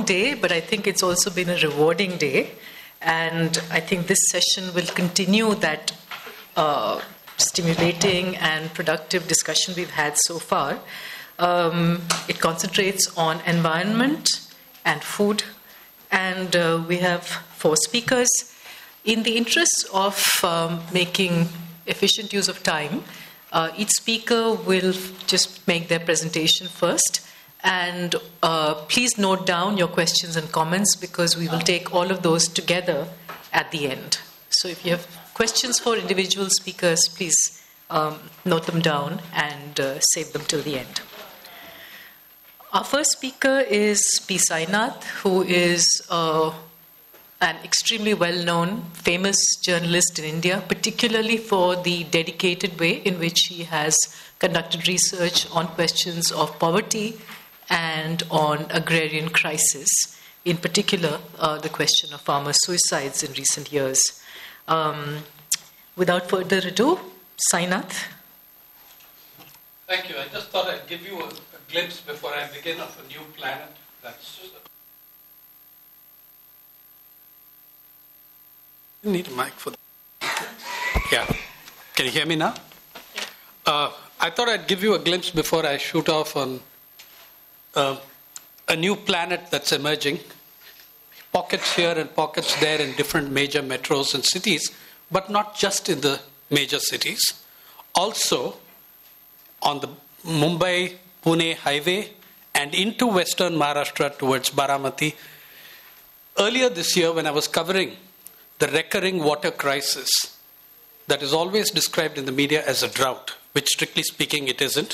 day, but I think it's also been a rewarding day. And I think this session will continue that stimulating and productive discussion we've had so far. It concentrates on environment and food, and we have 4 speakers. In the interest of making efficient use of time, each speaker will just make their presentation first, and please note down your questions and comments because we will take all of those together at the end. So if you have questions for individual speakers, please note them down and save them till the end. Our first speaker is P. Sainath, who is an extremely well-known, famous journalist in India, particularly for the dedicated way in which he has conducted research on questions of poverty and on agrarian crisis, in particular the question of farmer suicides in recent years. Without further ado, Sainath. Thank you. I just thought I'd give you a glimpse before I begin of a new planet. You need a mic for that. Yeah. Can you hear me now? I thought I'd give you a glimpse before I shoot off on a new planet that's emerging. Pockets here and pockets there in different major metros and cities, but not just in the major cities. Also on the Mumbai-Pune highway and into western Maharashtra towards Baramati. Earlier this year, when I was covering the recurring water crisis that is always described in the media as a drought, which strictly speaking it isn't,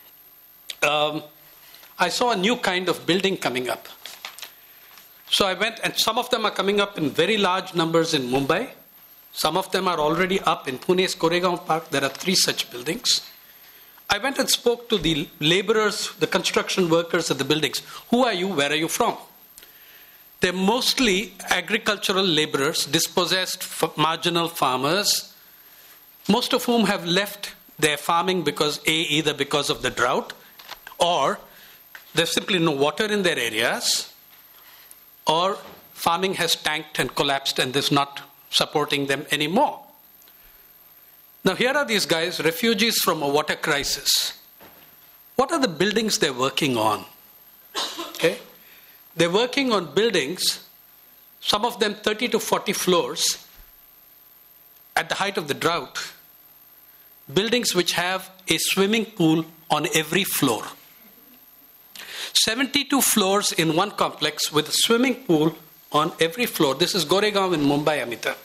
I saw a new kind of building coming up. So I went, and some of them are coming up in very large numbers in Mumbai. Some of them are already up in Pune's Koregaon Park. There are 3 such buildings. I went and spoke to the laborers, the construction workers at the buildings. Who are you? Where are you from? They're mostly agricultural laborers, dispossessed marginal farmers, most of whom have left their farming because either because of the drought, or there's simply no water in their areas, or farming has tanked and collapsed and is not supporting them anymore. Now here are these guys, refugees from a water crisis. What are the buildings they're working on? Okay? They're working on buildings, some of them 30 to 40 floors, at the height of the drought. Buildings which have a swimming pool on every floor. 72 floors in one complex with a swimming pool on every floor. This is Goregaon in Mumbai, Amita.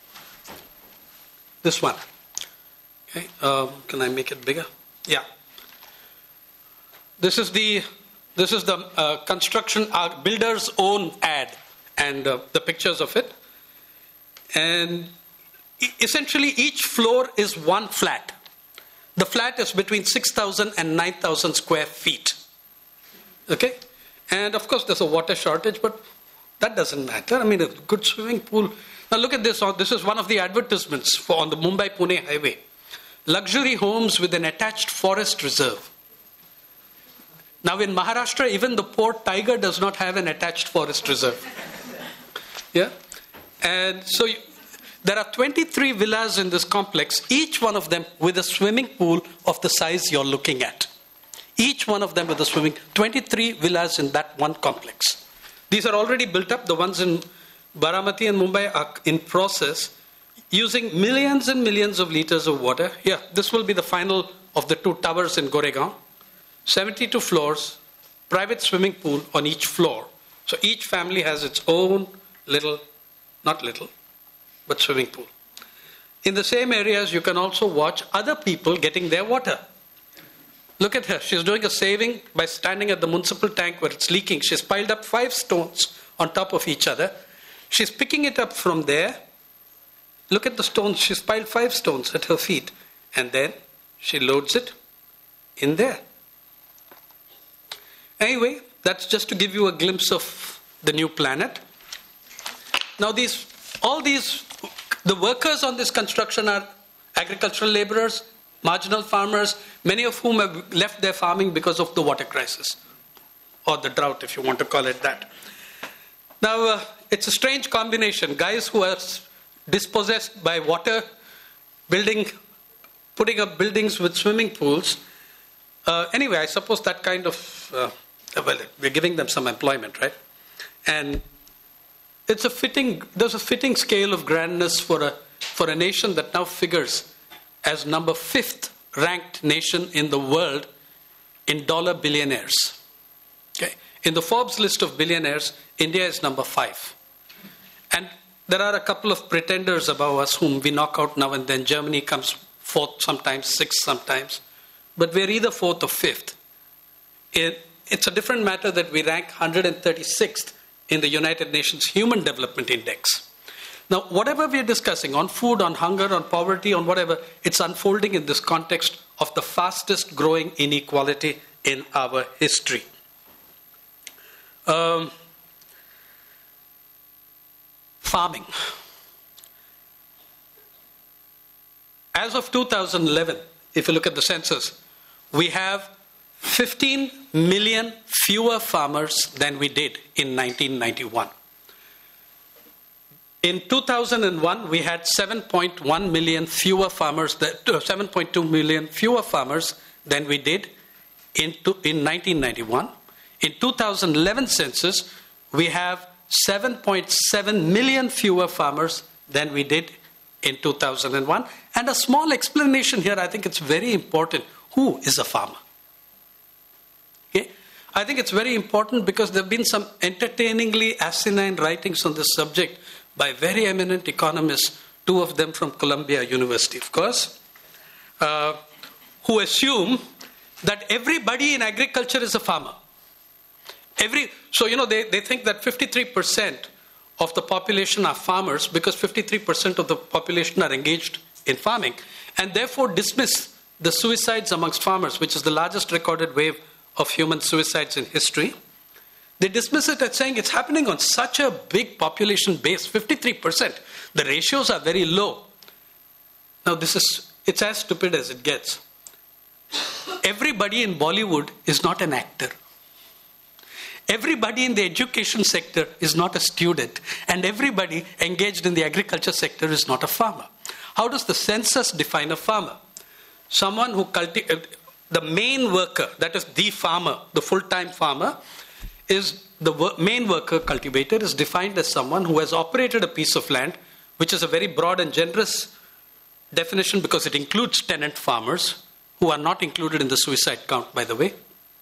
This one. Okay. Can I make it bigger? Yeah. This is the construction builder's own ad and the pictures of it. And essentially each floor is one flat. The flat is between 6,000 and 9,000 square feet. Okay? And of course there's a water shortage, but that doesn't matter. I mean, a good swimming pool. Now look at this. This is one of the advertisements on the Mumbai-Pune highway. Luxury homes with an attached forest reserve. Now in Maharashtra, even the Port Tiger does not have an attached forest reserve. Yeah? And so there are 23 villas in this complex, each one of them with a swimming pool of the size you're looking at. Each one of them with a 23 villas in that one complex. These are already built up. The ones in Baramati and Mumbai are in process, using millions and millions of liters of water. Yeah, this will be the final of the 2 towers in Goregaon. 72 floors, private swimming pool on each floor. So each family has its own not little, but swimming pool. In the same areas, you can also watch other people getting their water. Look at her. She's doing a saving by standing at the municipal tank where it's leaking. She's piled up 5 stones on top of each other. She's picking it up from there. Look at the stones. She's piled 5 stones at her feet. And then she loads it in there. Anyway, that's just to give you a glimpse of the new planet. Now the workers on this construction are agricultural laborers, marginal farmers, many of whom have left their farming because of the water crisis, or the drought if you want to call it that. Now, it's a strange combination. Guys who are dispossessed by water, putting up buildings with swimming pools. Anyway, I suppose that kind of, well, we're giving them some employment, right? And there's a fitting scale of grandness for a nation that now figures as number 5th ranked nation in the world in dollar billionaires. Okay? In the Forbes list of billionaires, India is number 5. And there are a couple of pretenders above us whom we knock out now and then. Germany comes 4th sometimes, 6th sometimes. But we're either 4th or 5th. It's a different matter that we rank 136th in the United Nations Human Development Index. Now, whatever we're discussing on food, on hunger, on poverty, on whatever, it's unfolding in this context of the fastest growing inequality in our history. Farming. As of 2011, if you look at the census, we have 15 million fewer farmers than we did in 1991. In 2001, we had 7.1 million fewer farmers, 7.2 million fewer farmers than we did in 1991. In 2011 census, we have 7.7 million fewer farmers than we did in 2001. And a small explanation here, I think it's very important. Who is a farmer? Okay? I think it's very important because there have been some entertainingly asinine writings on this subject by very eminent economists, 2 of them from Columbia University, of course, who assume that everybody in agriculture is a farmer. So, they think that 53% of the population are farmers because 53% of the population are engaged in farming, and therefore dismiss the suicides amongst farmers, which is the largest recorded wave of human suicides in history. They dismiss it as saying it's happening on such a big population base, 53%. The ratios are very low. Now, it's as stupid as it gets. Everybody in Bollywood is not an actor. Everybody in the education sector is not a student. And everybody engaged in the agriculture sector is not a farmer. How does the census define a farmer? Someone who the main worker, that is the farmer, the full-time farmer, is the main worker cultivator is defined as someone who has operated a piece of land, which is a very broad and generous definition because it includes tenant farmers, who are not included in the suicide count, by the way.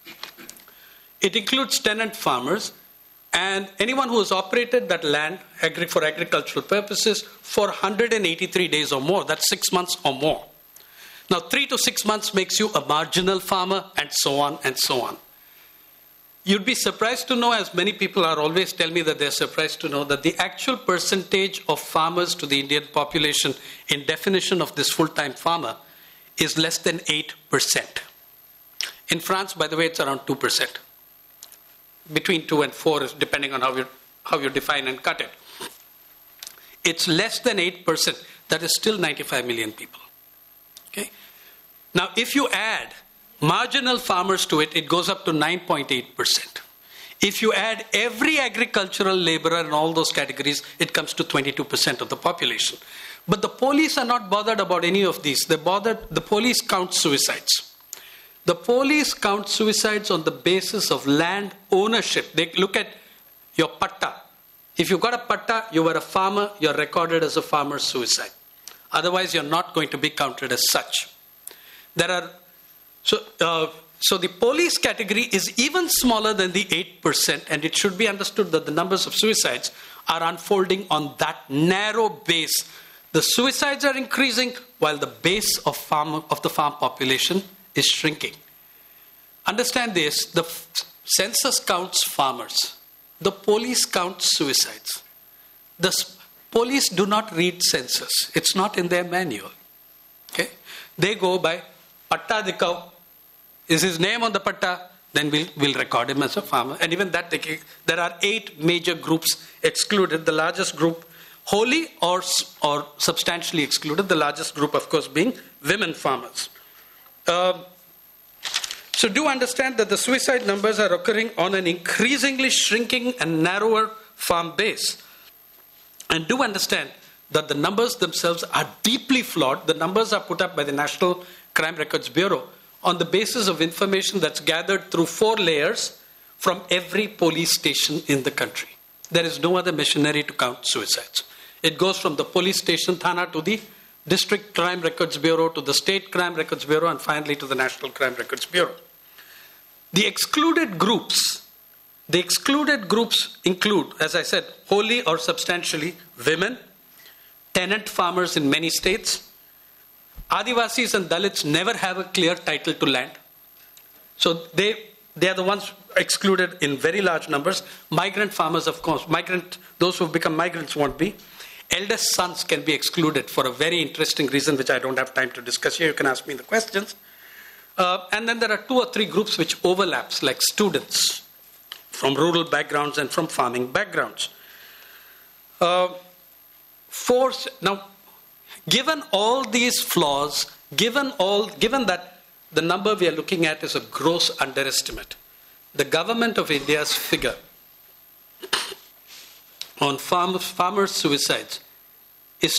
It includes tenant farmers and anyone who has operated that land for agricultural purposes for 183 days or more. That's 6 months or more. Now, 3 to 6 months makes you a marginal farmer, and so on and so on. You'd be surprised to know, as many people are always tell me that they're surprised to know, that the actual percentage of farmers to the Indian population in definition of this full-time farmer is less than 8%. In France, by the way, it's around 2%. Between 2 and 4, depending on how you define and cut it. It's less than 8%. That is still 95 million people. Okay? Now, if you add marginal farmers to it, it goes up to 9.8%. If you add every agricultural laborer in all those categories, it comes to 22% of the population. But the police are not bothered about any of these. The police count suicides. The police count suicides on the basis of land ownership. They look at your patta. If you've got a patta, you were a farmer, you're recorded as a farmer's suicide. Otherwise, you're not going to be counted as such. So the police category is even smaller than the 8%, and it should be understood that the numbers of suicides are unfolding on that narrow base. The suicides are increasing while the base of the farm population is shrinking. Understand this, the census counts farmers. The police counts suicides. The police do not read census. It's not in their manual. Okay? They go by patta dikhav. Is his name on the patta? Then we'll record him as a farmer. And even that, there are 8 major groups excluded. The largest group wholly or substantially excluded. The largest group, of course, being women farmers. So do understand that the suicide numbers are occurring on an increasingly shrinking and narrower farm base. And do understand that the numbers themselves are deeply flawed. The numbers are put up by the National Crime Records Bureau on the basis of information that's gathered through 4 layers from every police station in the country. There is no other machinery to count suicides. It goes from the police station, Thana, to the District Crime Records Bureau, to the State Crime Records Bureau, and finally to the National Crime Records Bureau. The excluded groups include, as I said, wholly or substantially women, tenant farmers in many states. Adivasis and Dalits never have a clear title to land. So they are the ones excluded in very large numbers. Migrant farmers, of course, those who have become migrants won't be. Eldest sons can be excluded for a very interesting reason, which I don't have time to discuss here. You can ask me the questions. And then there are 2 or 3 groups which overlaps, like students from rural backgrounds and from farming backgrounds. Now, given all these flaws, given that the number we are looking at is a gross underestimate, the government of India's figure on farmers' suicides is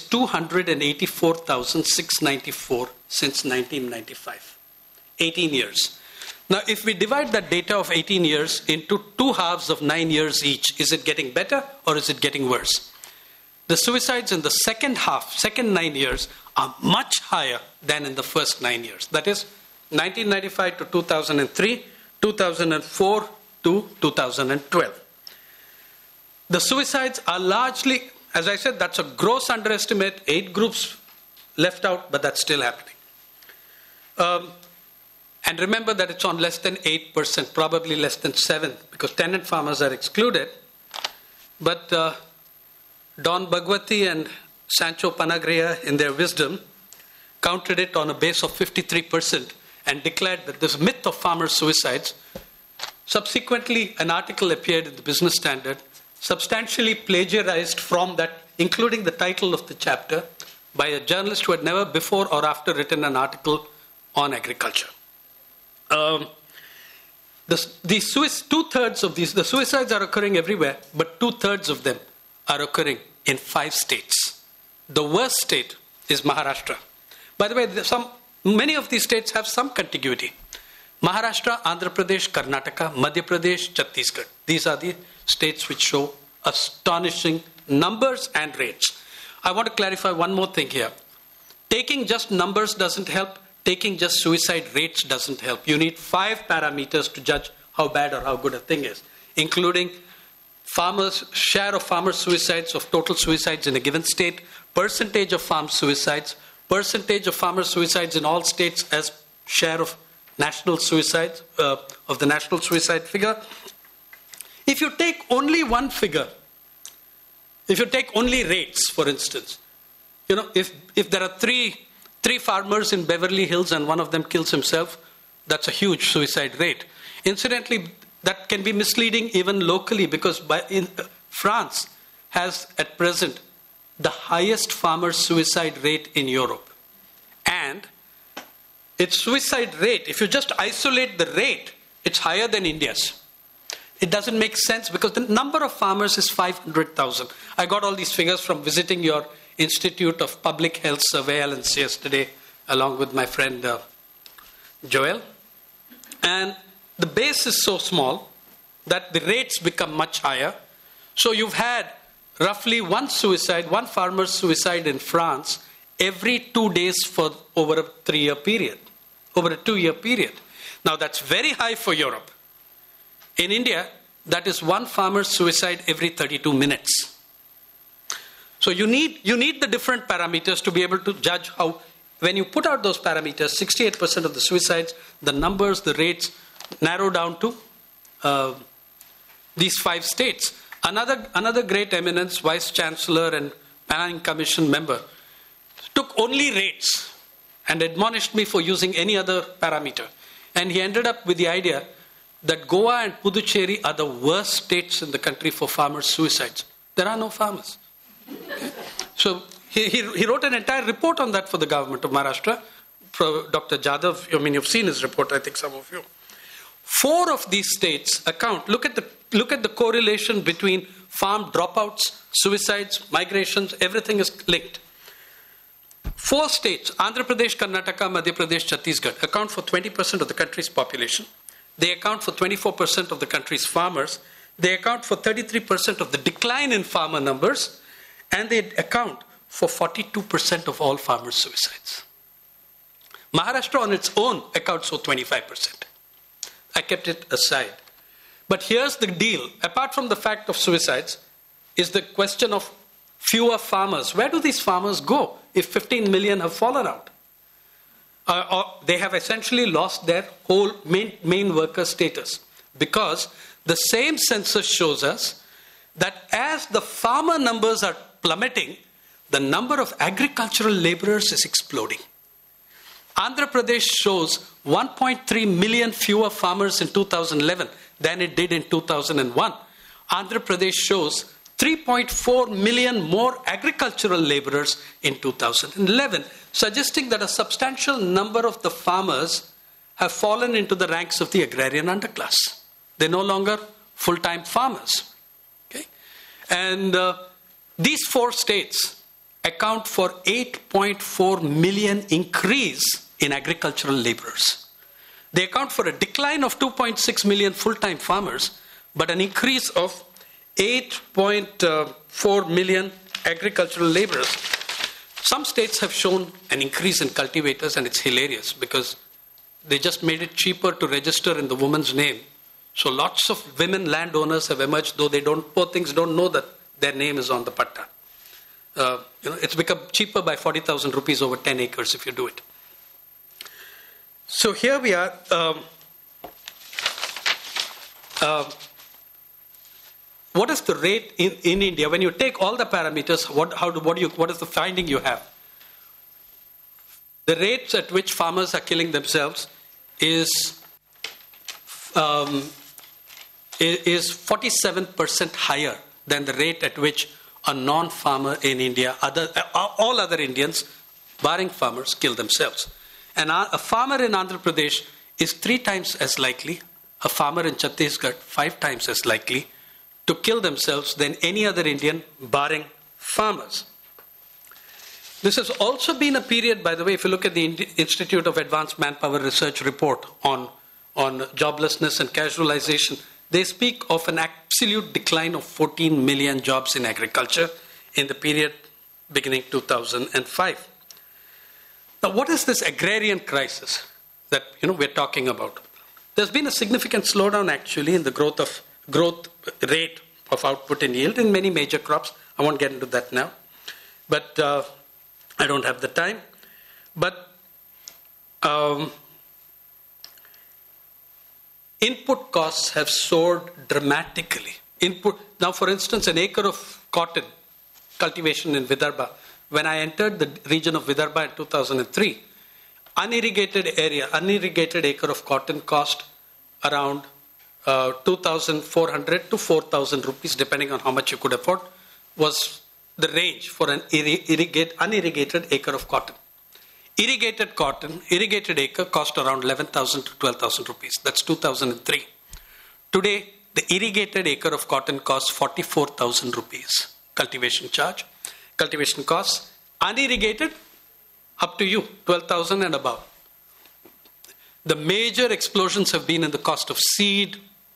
284,694 since 1995. 18 years. Now, if we divide that data of 18 years into 2 halves of 9 years each, is it getting better or is it getting worse? The suicides in the second 9 years, are much higher than in the first 9 years. That is, 1995 to 2003, 2004 to 2012. The suicides are largely, as I said, that's a gross underestimate, 8 groups left out, but that's still happening. And remember that it's on less than 8%, probably less than 7%, because tenant farmers are excluded. But Don Bhagwati and Sancho Panagria, in their wisdom, counted it on a base of 53% and declared that this myth of farmer suicides. Subsequently, an article appeared in the Business Standard, substantially plagiarized from that, including the title of the chapter, by a journalist who had never before or after written an article on agriculture. The suicides are occurring everywhere, but 2/3 of them are occurring in 5 states. The worst state is Maharashtra. By the way, many of these states have some contiguity. Maharashtra, Andhra Pradesh, Karnataka, Madhya Pradesh, Chhattisgarh. These are the states which show astonishing numbers and rates. I want to clarify one more thing here. Taking just numbers doesn't help. Taking just suicide rates doesn't help. You need 5 parameters to judge how bad or how good a thing is, including share of farmer suicides of total suicides in a given state, percentage of farm suicides, percentage of farmer suicides in all states as share of national suicides, of the national suicide figure. If you take only one figure, if you take only rates, for instance, if there are three farmers in Beverly Hills and one of them kills himself, that's a huge suicide rate. Incidentally, that can be misleading even locally, because France has at present the highest farmer suicide rate in Europe. And its suicide rate, if you just isolate the rate, it's higher than India's. It doesn't make sense because the number of farmers is 500,000. I got all these figures from visiting your Institute of Public Health Surveillance yesterday, along with my friend Joel. And the base is so small that the rates become much higher. So you've had roughly one farmer's suicide in France every 2 days for over a 3-year period, over a 2-year period. Now that's very high for Europe. In India, that is one farmer's suicide every 32 minutes. So you need the different parameters to be able to judge how, when you put out those parameters, 68% of the suicides, the numbers, the rates narrow down to these 5 states. Another great eminence, Vice Chancellor and Planning Commission member, took only rates and admonished me for using any other parameter. And he ended up with the idea that Goa and Puducherry are the worst states in the country for farmers' suicides. There are no farmers. So he wrote an entire report on that for the government of Maharashtra. Dr. Jadhav, you've seen his report, I think some of you. 4 of these states look at the correlation between farm dropouts, suicides, migrations, everything is linked. 4 states, Andhra Pradesh, Karnataka, Madhya Pradesh, Chhattisgarh, account for 20% of the country's population. They account for 24% of the country's farmers. They account for 33% of the decline in farmer numbers. And they account for 42% of all farmer suicides. Maharashtra on its own accounts for 25%. I kept it aside. But here's the deal. Apart from the fact of suicides, is the question of fewer farmers. Where do these farmers go if 15 million have fallen out? They have essentially lost their whole main worker status, because the same census shows us that as the farmer numbers are plummeting, the number of agricultural laborers is exploding. Andhra Pradesh shows 1.3 million fewer farmers in 2011 than it did in 2001. Andhra Pradesh shows 3.4 million more agricultural laborers in 2011, suggesting that a substantial number of the farmers have fallen into the ranks of the agrarian underclass. They're no longer full-time farmers. Okay? And these 4 states account for 8.4 million increase in agricultural laborers. They account for a decline of 2.6 million full-time farmers, but an increase of 8.4 million agricultural laborers. Some states have shown an increase in cultivators, and it's hilarious because they just made it cheaper to register in the woman's name. So lots of women landowners have emerged, though poor things don't know that their name is on the patta. It's become cheaper by 40,000 rupees over 10 acres if you do it. So here we are. What is the rate in India? When you take all the parameters, what is the finding you have? The rates at which farmers are killing themselves is 47% higher than the rate at which a non-farmer in India, all other Indians, barring farmers, kill themselves. And a farmer in Andhra Pradesh is 3 times as likely, a farmer in Chhattisgarh 5 times as likely, to kill themselves than any other Indian, barring farmers. This has also been a period, by the way, if you look at the Institute of Advanced Manpower Research report on joblessness and casualization, they speak of an absolute decline of 14 million jobs in agriculture in the period beginning 2005. Now, what is this agrarian crisis that we're talking about? There's been a significant slowdown actually in the growth rate of output and yield in many major crops. I won't get into that now, but I don't have the time. But input costs have soared dramatically. Now, for instance, an acre of cotton cultivation in Vidarbha, when I entered the region of Vidarbha in 2003, unirrigated acre of cotton cost around 2,400 to 4,000 rupees, depending on how much you could afford, was the range for an unirrigated acre of cotton. Irrigated acre cost around 11,000 to 12,000 rupees. That's 2003. Today, the irrigated acre of cotton costs 44,000 rupees. Cultivation costs. Unirrigated, up to you, 12,000 and above. The major explosions have been in the cost of seed,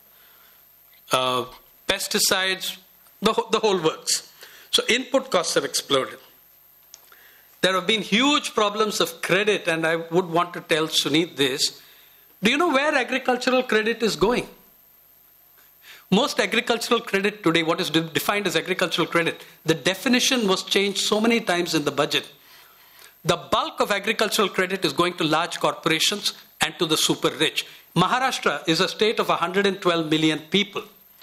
pesticides, the whole works. So input costs have exploded. There have been huge problems of credit, and I would want to tell Suneet this. Do you know where agricultural credit is going? Most agricultural credit today, what is defined as agricultural credit, the definition was changed so many times in the budget. The bulk of agricultural credit is going to large corporations and to the super rich. Maharashtra is a state of 112 million people.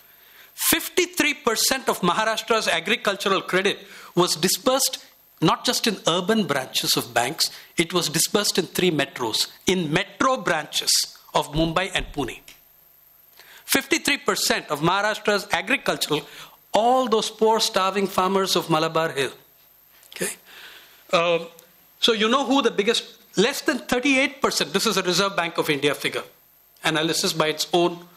53% of Maharashtra's agricultural credit was dispersed not just in urban branches of banks, it was dispersed in 3 metros, in metro branches of Mumbai and Pune. 53% of Maharashtra's agricultural, all those poor starving farmers of Malabar Hill. Okay. So you know who the biggest, less than 38%, this is a Reserve Bank of India figure, analysis by its own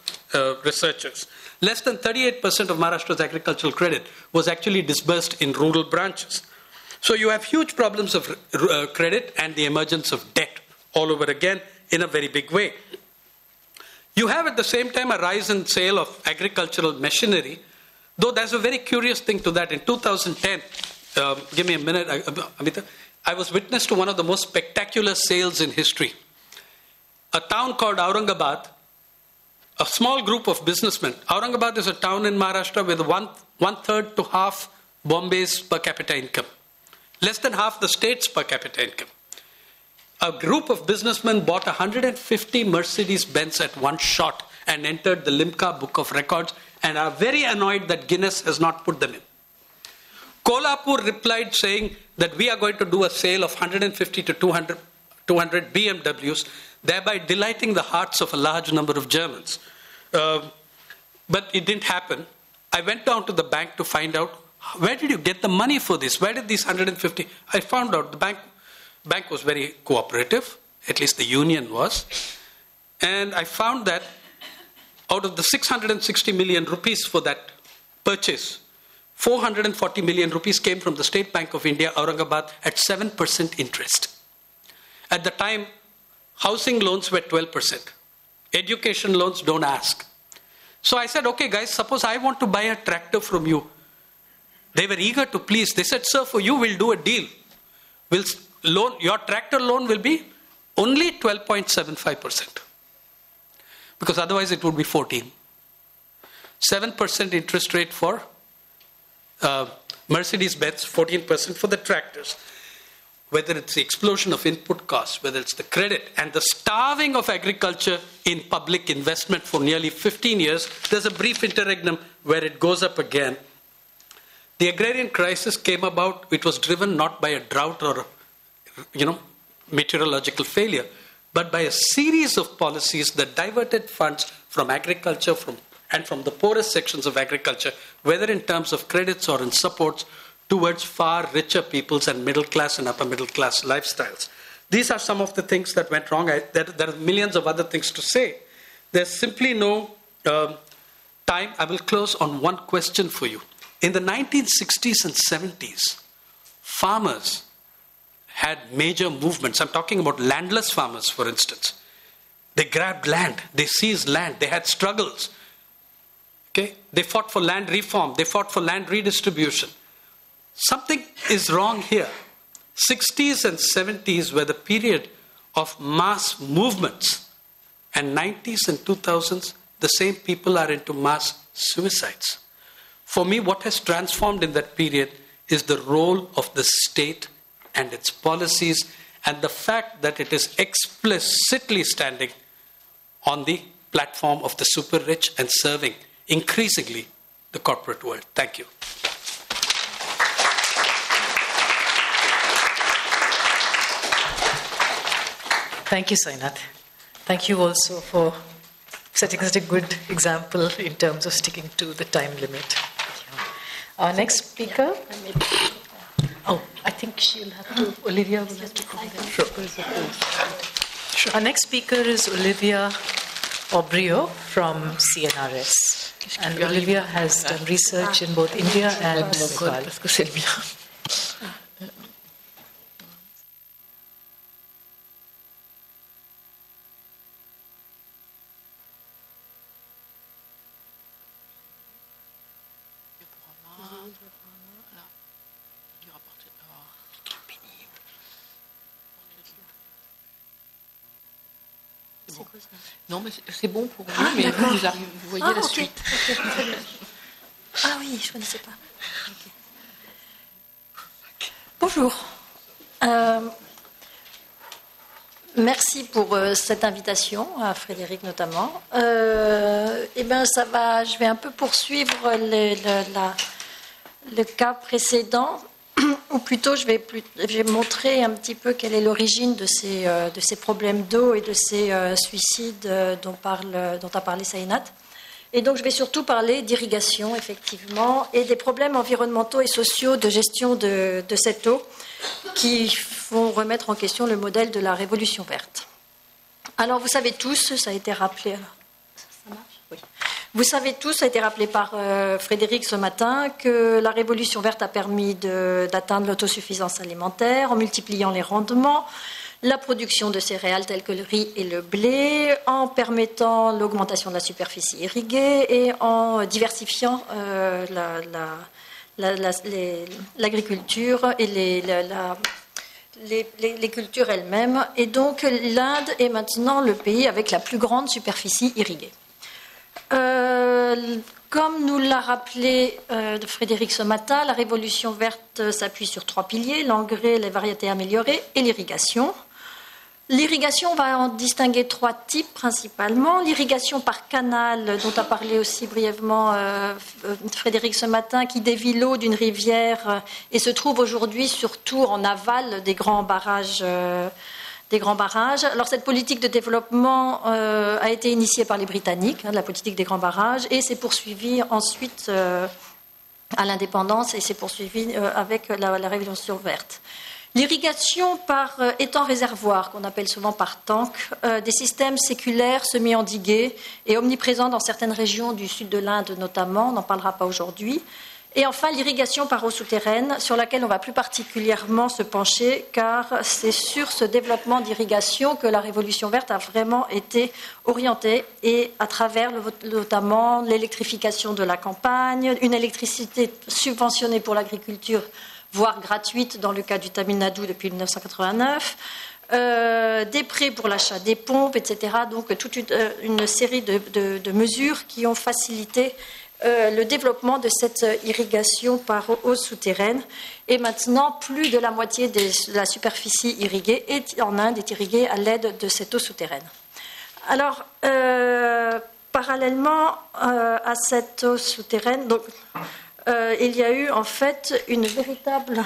researchers. Less than 38% of Maharashtra's agricultural credit was actually disbursed in rural branches. So you have huge problems of credit and the emergence of debt all over again in a very big way. You have at the same time a rise in sale of agricultural machinery, though there's a very curious thing to that. In 2010, give me a minute, Amita, I was witness to one of the most spectacular sales in history. A town called Aurangabad, a small group of businessmen. Aurangabad is a town in Maharashtra with one third to half Bombay's per capita income. Less than half the state's per capita income. A group of businessmen bought 150 Mercedes-Benz at one shot and entered the Limca Book of Records and are very annoyed that Guinness has not put them in. Kolhapur replied saying that we are going to do a sale of 150 to 200 BMWs, thereby delighting the hearts of a large number of Germans. But it didn't happen. I went down to the bank to find out, where did you get the money for this? Where did these 150? I found out the bank was very cooperative, at least the union was. And I found that out of the 660 million rupees for that purchase, 440 million rupees came from the State Bank of India, Aurangabad, at 7% interest. At the time, housing loans were 12%. Education loans don't ask. So I said, okay guys, suppose I want to buy a tractor from you. They were eager to please. They said, sir, for you we'll do a deal. Your tractor loan will be only 12.75%. Because otherwise it would be 14. 7% interest rate for Mercedes-Benz, 14% for the tractors. Whether it's the explosion of input costs, whether it's the credit and the starving of agriculture in public investment for nearly 15 years, there's a brief interregnum where it goes up again. The agrarian crisis came about, it was driven not by a drought or meteorological failure, but by a series of policies that diverted funds from agriculture and from the poorest sections of agriculture, whether in terms of credits or in supports, towards far richer peoples and middle class and upper middle class lifestyles. These are some of the things that went wrong. There are millions of other things to say. There's simply no time. I will close on one question for you. In the 1960s and 70s, farmers had major movements. I'm talking about landless farmers, for instance. They grabbed land. They seized land. They had struggles. Okay? They fought for land reform. They fought for land redistribution. Something is wrong here. 60s and 70s were the period of mass movements. And 90s and 2000s, the same people are into mass suicides. For me, what has transformed in that period is the role of the state and its policies and the fact that it is explicitly standing on the platform of the super rich and serving increasingly the corporate world. Thank you. Thank you, Sainath. Thank you also for setting such a good example in terms of sticking to the time limit. Our next speaker. Oh, I think she'll have to. Olivia will have to come in. Sure. Our next speaker is Olivia Obrio from CNRS. And Olivia has done research in both India and Nepal. Non, mais c'est bon pour vous, mais vous voyez la suite. Okay. Ah oui, je ne connaissais pas. Okay. Bonjour. Merci pour cette invitation, à Frédéric notamment. Je vais un peu poursuivre le cas précédent, ou plutôt je vais montrer un petit peu quelle est l'origine de ces problèmes d'eau et de ces suicides dont a parlé Sainath. Et donc je vais surtout parler d'irrigation, effectivement, et des problèmes environnementaux et sociaux de gestion de cette eau qui vont remettre en question le modèle de la révolution verte. Alors vous savez tous, ça a été rappelé. Alors, ça marche ? Oui. Vous savez tous, ça a été rappelé par Frédéric ce matin, que la révolution verte a permis d'atteindre l'autosuffisance alimentaire en multipliant les rendements, la production de céréales telles que le riz et le blé, en permettant l'augmentation de la superficie irriguée et en diversifiant l'agriculture et les cultures elles-mêmes. Et donc l'Inde est maintenant le pays avec la plus grande superficie irriguée. Comme nous l'a rappelé Frédéric ce matin, la révolution verte s'appuie sur 3 piliers, l'engrais, les variétés améliorées et l'irrigation. L'irrigation, on va en distinguer 3 types principalement. L'irrigation par canal, dont a parlé aussi brièvement Frédéric ce matin, qui dévie l'eau d'une rivière et se trouve aujourd'hui surtout en aval des grands barrages. Alors cette politique de développement a été initiée par les Britanniques, la politique des grands barrages, et s'est poursuivie ensuite à l'indépendance et s'est poursuivie avec la révolution verte. L'irrigation par étang-réservoir, qu'on appelle souvent par tank, des systèmes séculaires semi-endigués et omniprésents dans certaines régions du sud de l'Inde notamment, on n'en parlera pas aujourd'hui. Et enfin, l'irrigation par eau souterraine, sur laquelle on va plus particulièrement se pencher, car c'est sur ce développement d'irrigation que la Révolution verte a vraiment été orientée, et à travers notamment l'électrification de la campagne, une électricité subventionnée pour l'agriculture, voire gratuite dans le cas du Tamil Nadu depuis 1989, des prêts pour l'achat des pompes, etc. Donc toute une série de mesures qui ont facilité le développement de cette irrigation par eau souterraine. Et maintenant, plus de la moitié de la superficie irriguée en Inde est irriguée à l'aide de cette eau souterraine. Alors, parallèlement à cette eau souterraine, donc, il y a eu en fait une véritable...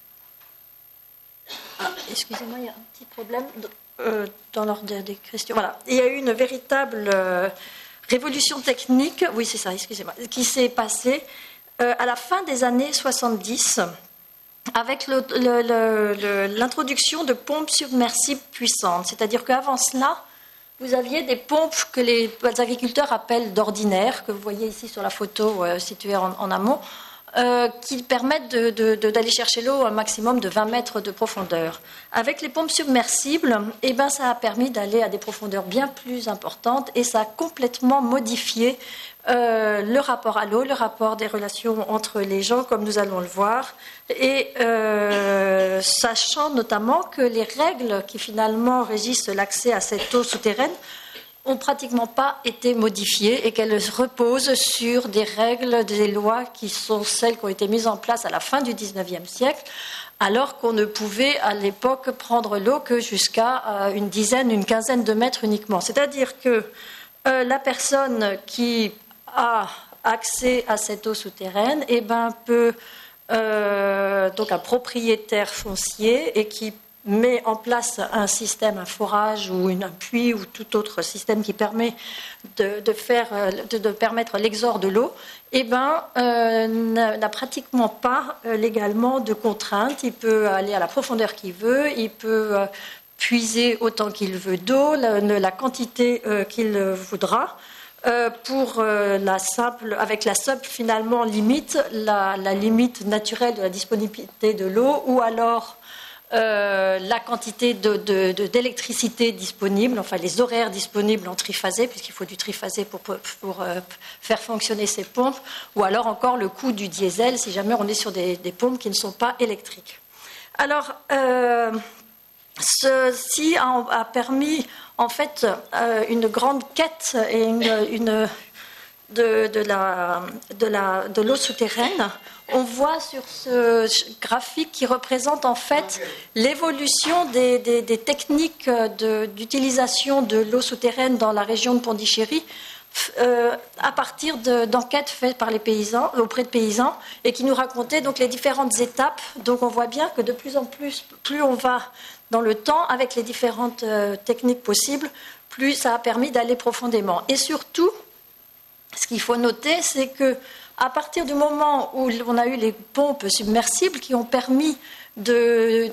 excusez-moi, il y a un petit problème dans l'ordre des questions. Voilà. Il y a eu une véritable révolution technique, oui c'est ça, excusez-moi, qui s'est passée à la fin des années 70 avec l'introduction de pompes submersibles puissantes. C'est-à-dire qu'avant cela, vous aviez des pompes que les agriculteurs appellent d'ordinaire, que vous voyez ici sur la photo située en amont, qui permettent d'aller chercher l'eau un maximum de 20 mètres de profondeur. Avec les pompes submersibles, ça a permis d'aller à des profondeurs bien plus importantes et ça a complètement modifié le rapport à l'eau, le rapport des relations entre les gens, comme nous allons le voir, et sachant notamment que les règles qui finalement régissent l'accès à cette eau souterraine ont pratiquement pas été modifiées et qu'elles reposent sur des règles, des lois qui sont celles qui ont été mises en place à la fin du XIXe siècle, alors qu'on ne pouvait à l'époque prendre l'eau que jusqu'à une quinzaine de mètres uniquement. C'est-à-dire que la personne qui a accès à cette eau souterraine peut, donc un propriétaire foncier et qui met en place un système, un forage ou un puits ou tout autre système qui permet de permettre l'exor de l'eau, n'a pratiquement pas légalement de contraintes. Il peut aller à la profondeur qu'il veut, il peut puiser autant qu'il veut d'eau, la quantité qu'il voudra. Avec la seule finalement limite, la limite naturelle de la disponibilité de l'eau, ou alors la quantité d'électricité disponible, enfin les horaires disponibles en triphasé, puisqu'il faut du triphasé pour faire fonctionner ces pompes, ou alors encore le coût du diesel si jamais on est sur des pompes qui ne sont pas électriques. Alors, ceci a permis en fait une grande quête et de l'eau souterraine. On voit sur ce graphique qui représente en fait l'évolution des techniques d'utilisation de l'eau souterraine dans la région de Pondichéry à partir d'enquêtes faites par les paysans, auprès de paysans, et qui nous racontaient donc les différentes étapes. Donc on voit bien que de plus en plus on va dans le temps avec les différentes techniques possibles, plus ça a permis d'aller profondément. Et surtout, ce qu'il faut noter, c'est que à partir du moment où on a eu les pompes submersibles qui ont permis de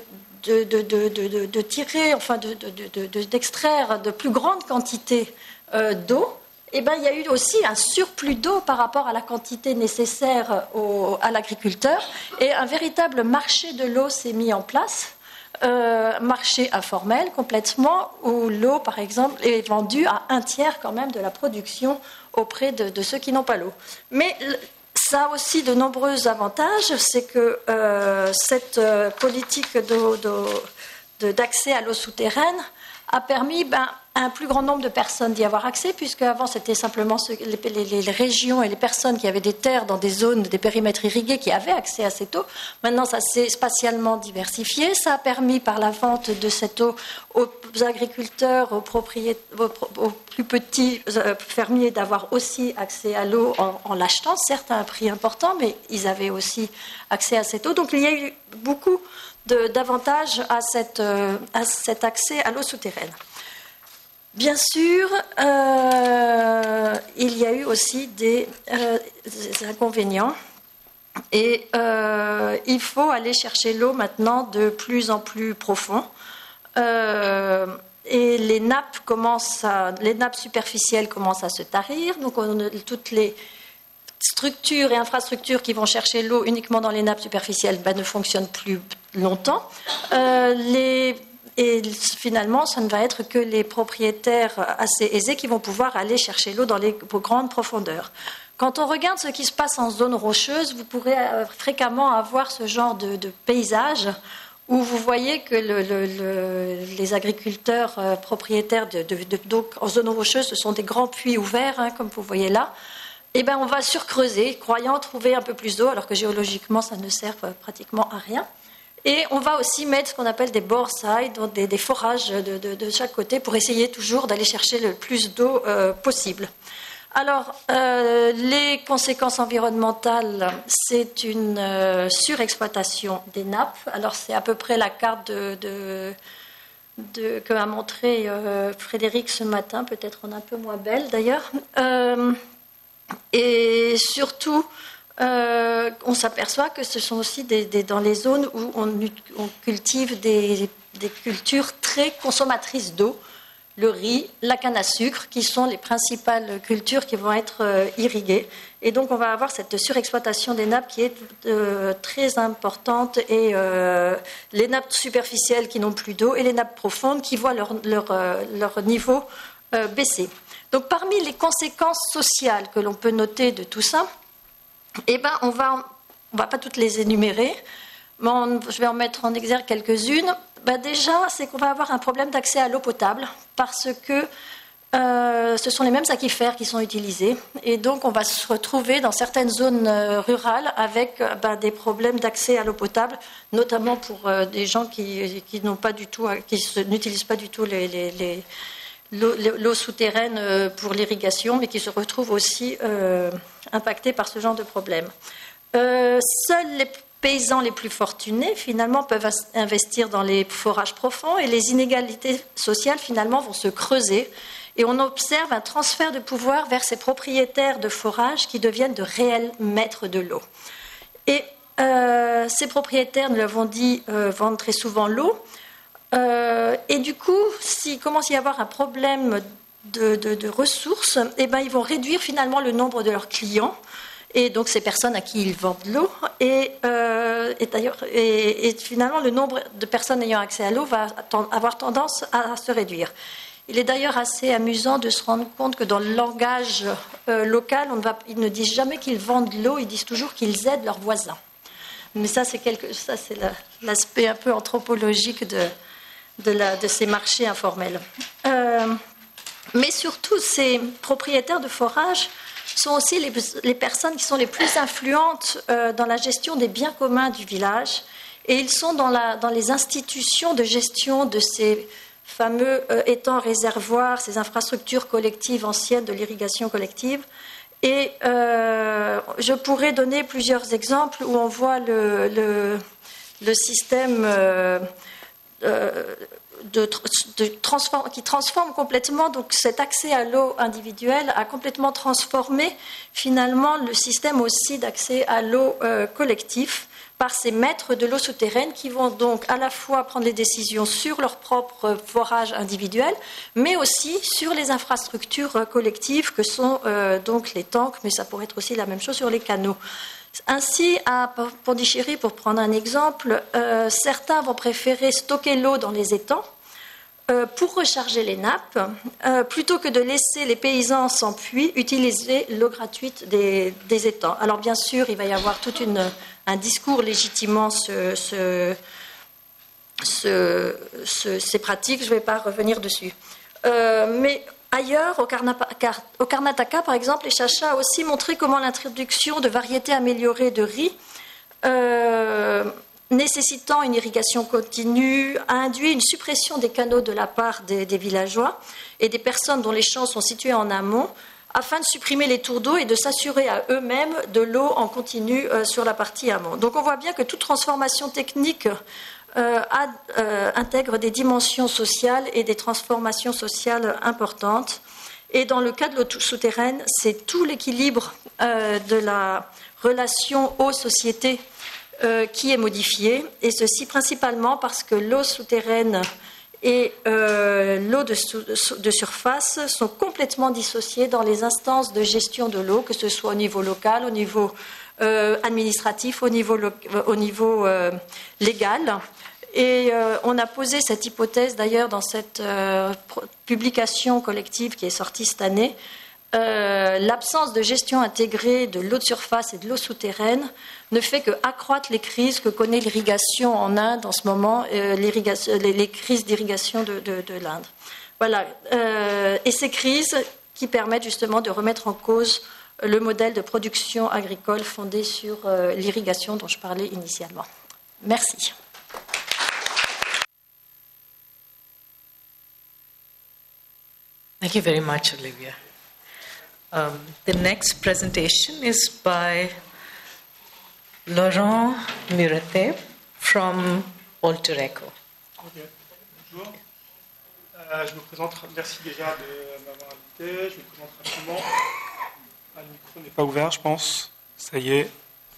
tirer, enfin d'extraire de plus grandes quantités d'eau, eh ben, il y a eu aussi un surplus d'eau par rapport à la quantité nécessaire à l'agriculteur, et un véritable marché de l'eau s'est mis en place. Marché informel complètement, où l'eau, par exemple, est vendue à 1/3 quand même de la production auprès de ceux qui n'ont pas l'eau. Mais ça a aussi de nombreux avantages, c'est que cette politique d'accès à l'eau souterraine a permis à un plus grand nombre de personnes d'y avoir accès, puisque avant c'était simplement les régions et les personnes qui avaient des terres dans des zones, des périmètres irrigués qui avaient accès à cette eau. Maintenant ça s'est spatialement diversifié, ça a permis par la vente de cette eau aux agriculteurs, aux plus petits fermiers d'avoir aussi accès à l'eau en l'achetant, certes à un prix important, mais ils avaient aussi accès à cette eau. Donc il y a eu beaucoup d'avantages à cet accès à l'eau souterraine. Bien sûr, il y a eu aussi des inconvénients, et il faut aller chercher l'eau maintenant de plus en plus profond, et les nappes superficielles commencent à se tarir, donc toutes les structures et infrastructures qui vont chercher l'eau uniquement dans les nappes superficielles ne fonctionnent plus longtemps. Et finalement, ça ne va être que les propriétaires assez aisés qui vont pouvoir aller chercher l'eau dans les grandes profondeurs. Quand on regarde ce qui se passe en zone rocheuse, vous pourrez fréquemment avoir ce genre de paysage où vous voyez que les agriculteurs propriétaires donc en zone rocheuse, ce sont des grands puits ouverts, comme vous voyez là. Eh bien, on va surcreuser, croyant trouver un peu plus d'eau, alors que géologiquement, ça ne sert pratiquement à rien. Et on va aussi mettre ce qu'on appelle des boresides, donc des forages de chaque côté, pour essayer toujours d'aller chercher le plus d'eau possible. Alors, les conséquences environnementales, c'est une surexploitation des nappes. Alors, c'est à peu près la carte que a montré Frédéric ce matin, peut-être en un peu moins belle d'ailleurs. Et surtout, on s'aperçoit que ce sont aussi dans les zones où on cultive des cultures très consommatrices d'eau, le riz, la canne à sucre, qui sont les principales cultures qui vont être irriguées. Et donc on va avoir cette surexploitation des nappes qui est très importante, et les nappes superficielles qui n'ont plus d'eau et les nappes profondes qui voient leur niveau baisser. Donc parmi les conséquences sociales que l'on peut noter de tout ça, eh ben, on va pas toutes les énumérer, mais je vais en mettre en exergue quelques-unes. Déjà, c'est qu'on va avoir un problème d'accès à l'eau potable, parce que ce sont les mêmes aquifères qui sont utilisés, et donc on va se retrouver dans certaines zones rurales avec des problèmes d'accès à l'eau potable, notamment pour des gens qui n'utilisent pas du tout l'eau souterraine pour l'irrigation, mais qui se retrouvent aussi impactés par ce genre de problème. Seuls les paysans les plus fortunés, finalement, peuvent investir dans les forages profonds, et les inégalités sociales, finalement, vont se creuser. Et on observe un transfert de pouvoir vers ces propriétaires de forages qui deviennent de réels maîtres de l'eau. Et ces propriétaires, nous l'avons dit, vendent très souvent l'eau. Et du coup, s'il commence à y avoir un problème de ressources, eh ben, ils vont réduire finalement le nombre de leurs clients, et donc ces personnes à qui ils vendent l'eau. Et finalement, le nombre de personnes ayant accès à l'eau va avoir tendance à se réduire. Il est d'ailleurs assez amusant de se rendre compte que dans le langage local, ils ne disent jamais qu'ils vendent l'eau, ils disent toujours qu'ils aident leurs voisins. Mais ça, c'est l'aspect un peu anthropologique de ces marchés informels. Mais surtout, ces propriétaires de forages sont aussi les personnes qui sont les plus influentes dans la gestion des biens communs du village, et ils sont dans les institutions de gestion de ces fameux étangs réservoirs, ces infrastructures collectives anciennes de l'irrigation collective. Et je pourrais donner plusieurs exemples où on voit le système qui transforme complètement, donc cet accès à l'eau individuelle a complètement transformé finalement le système aussi d'accès à l'eau collectif, par ces maîtres de l'eau souterraine qui vont donc à la fois prendre les décisions sur leur propre forage individuel, mais aussi sur les infrastructures collectives que sont donc les tanks, mais ça pourrait être aussi la même chose sur les canaux. Ainsi, à Pondichéry, pour prendre un exemple, certains vont préférer stocker l'eau dans les étangs pour recharger les nappes, plutôt que de laisser les paysans sans puits utiliser l'eau gratuite des étangs. Alors bien sûr, il va y avoir tout un discours légitimant ces pratiques, je ne vais pas revenir dessus. Mais ailleurs, au Karnataka, par exemple, les Shasha ont aussi montré comment l'introduction de variétés améliorées de riz nécessitant une irrigation continue, a induit une suppression des canaux de la part des villageois et des personnes dont les champs sont situés en amont, afin de supprimer les tours d'eau et de s'assurer à eux-mêmes de l'eau en continu sur la partie amont. Donc on voit bien que toute transformation technique intègre des dimensions sociales et des transformations sociales importantes. Et dans le cas de l'eau souterraine, c'est tout l'équilibre de la relation eau-société qui est modifié, et ceci principalement parce que l'eau souterraine et l'eau de surface sont complètement dissociées dans les instances de gestion de l'eau, que ce soit au niveau local, au niveau administratif, au niveau légal. Et on a posé cette hypothèse d'ailleurs dans cette publication collective qui est sortie cette année. L'absence de gestion intégrée de l'eau de surface et de l'eau souterraine ne fait qu'accroître les crises que connaît l'irrigation en Inde en ce moment, les crises d'irrigation de l'Inde. Voilà. Et ces crises qui permettent justement de remettre en cause le modèle de production agricole fondé sur l'irrigation dont je parlais initialement. Merci. Thank you very much, Olivia. The next presentation is by Laurent Murete from Alter Eco. Okay. Bonjour. Je me présente, merci déjà de m'avoir invité. Je me présente rapidement. Le micro n'est pas ouvert, je pense. Ça y est.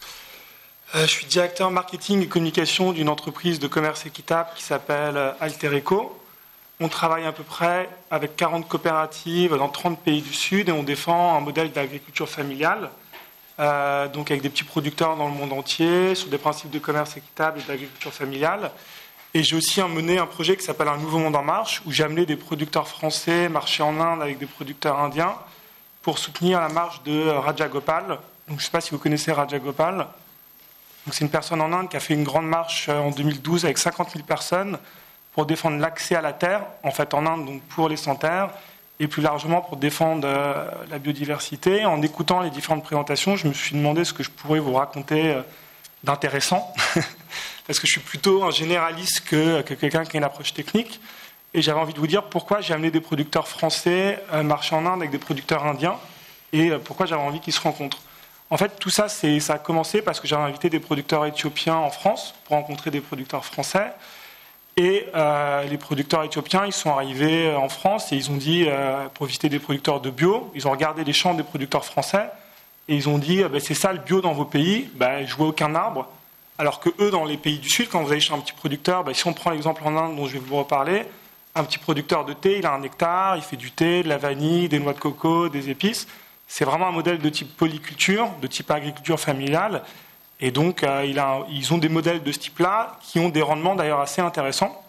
Je suis directeur marketing et communication d'une entreprise de commerce équitable qui s'appelle Alter Eco. On travaille à peu près avec 40 coopératives dans 30 pays du Sud et on défend un modèle d'agriculture familiale, donc avec des petits producteurs dans le monde entier, sur des principes de commerce équitable et d'agriculture familiale. Et j'ai aussi mené un projet qui s'appelle Un Nouveau Monde en Marche, où j'ai amené des producteurs français marcher en Inde avec des producteurs indiens pour soutenir la marche de Raja Gopal. Donc, je ne sais pas si vous connaissez Raja Gopal. Donc, c'est une personne en Inde qui a fait une grande marche en 2012 avec 50 000 personnes pour défendre l'accès à la terre, en fait en Inde, donc pour les sans-terre, et plus largement pour défendre la biodiversité. En écoutant les différentes présentations, je me suis demandé ce que je pourrais vous raconter d'intéressant, parce que je suis plutôt un généraliste que quelqu'un qui a une approche technique, et j'avais envie de vous dire pourquoi j'ai amené des producteurs français marcher en Inde avec des producteurs indiens, et pourquoi j'avais envie qu'ils se rencontrent. En fait, tout ça, ça a commencé parce que j'avais invité des producteurs éthiopiens en France pour rencontrer des producteurs français. Et les producteurs éthiopiens, ils sont arrivés en France et ils ont dit, pour visiter des producteurs de bio, ils ont regardé les champs des producteurs français et ils ont dit, c'est ça le bio dans vos pays, je vois aucun arbre. Alors que eux, dans les pays du Sud, quand vous allez chez un petit producteur, si on prend l'exemple en Inde dont je vais vous reparler, un petit producteur de thé, il a un hectare, il fait du thé, de la vanille, des noix de coco, des épices. C'est vraiment un modèle de type polyculture, de type agriculture familiale. Et donc, ils ont des modèles de ce type-là qui ont des rendements d'ailleurs assez intéressants,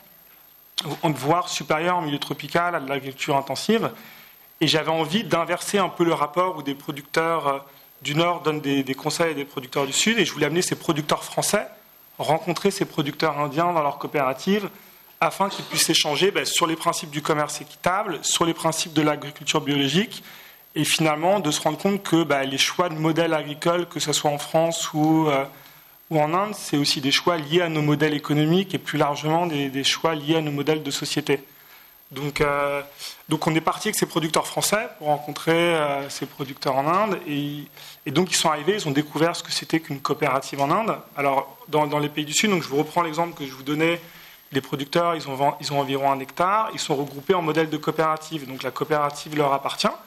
voire supérieurs en milieu tropical à de l'agriculture intensive. Et j'avais envie d'inverser un peu le rapport où des producteurs du Nord donnent des conseils à des producteurs du Sud. Et je voulais amener ces producteurs français, rencontrer ces producteurs indiens dans leur coopérative, afin qu'ils puissent échanger sur les principes du commerce équitable, sur les principes de l'agriculture biologique, et finalement de se rendre compte que les choix de modèles agricoles, que ce soit en France ou en Inde, c'est aussi des choix liés à nos modèles économiques et plus largement des choix liés à nos modèles de société. Donc on est parti avec ces producteurs français pour rencontrer ces producteurs en Inde et donc ils sont arrivés, ils ont découvert ce que c'était qu'une coopérative en Inde. Alors dans les pays du Sud, donc je vous reprends l'exemple que je vous donnais, les producteurs ils ont environ 1 hectare, ils sont regroupés en modèle de coopérative, donc la coopérative leur appartient.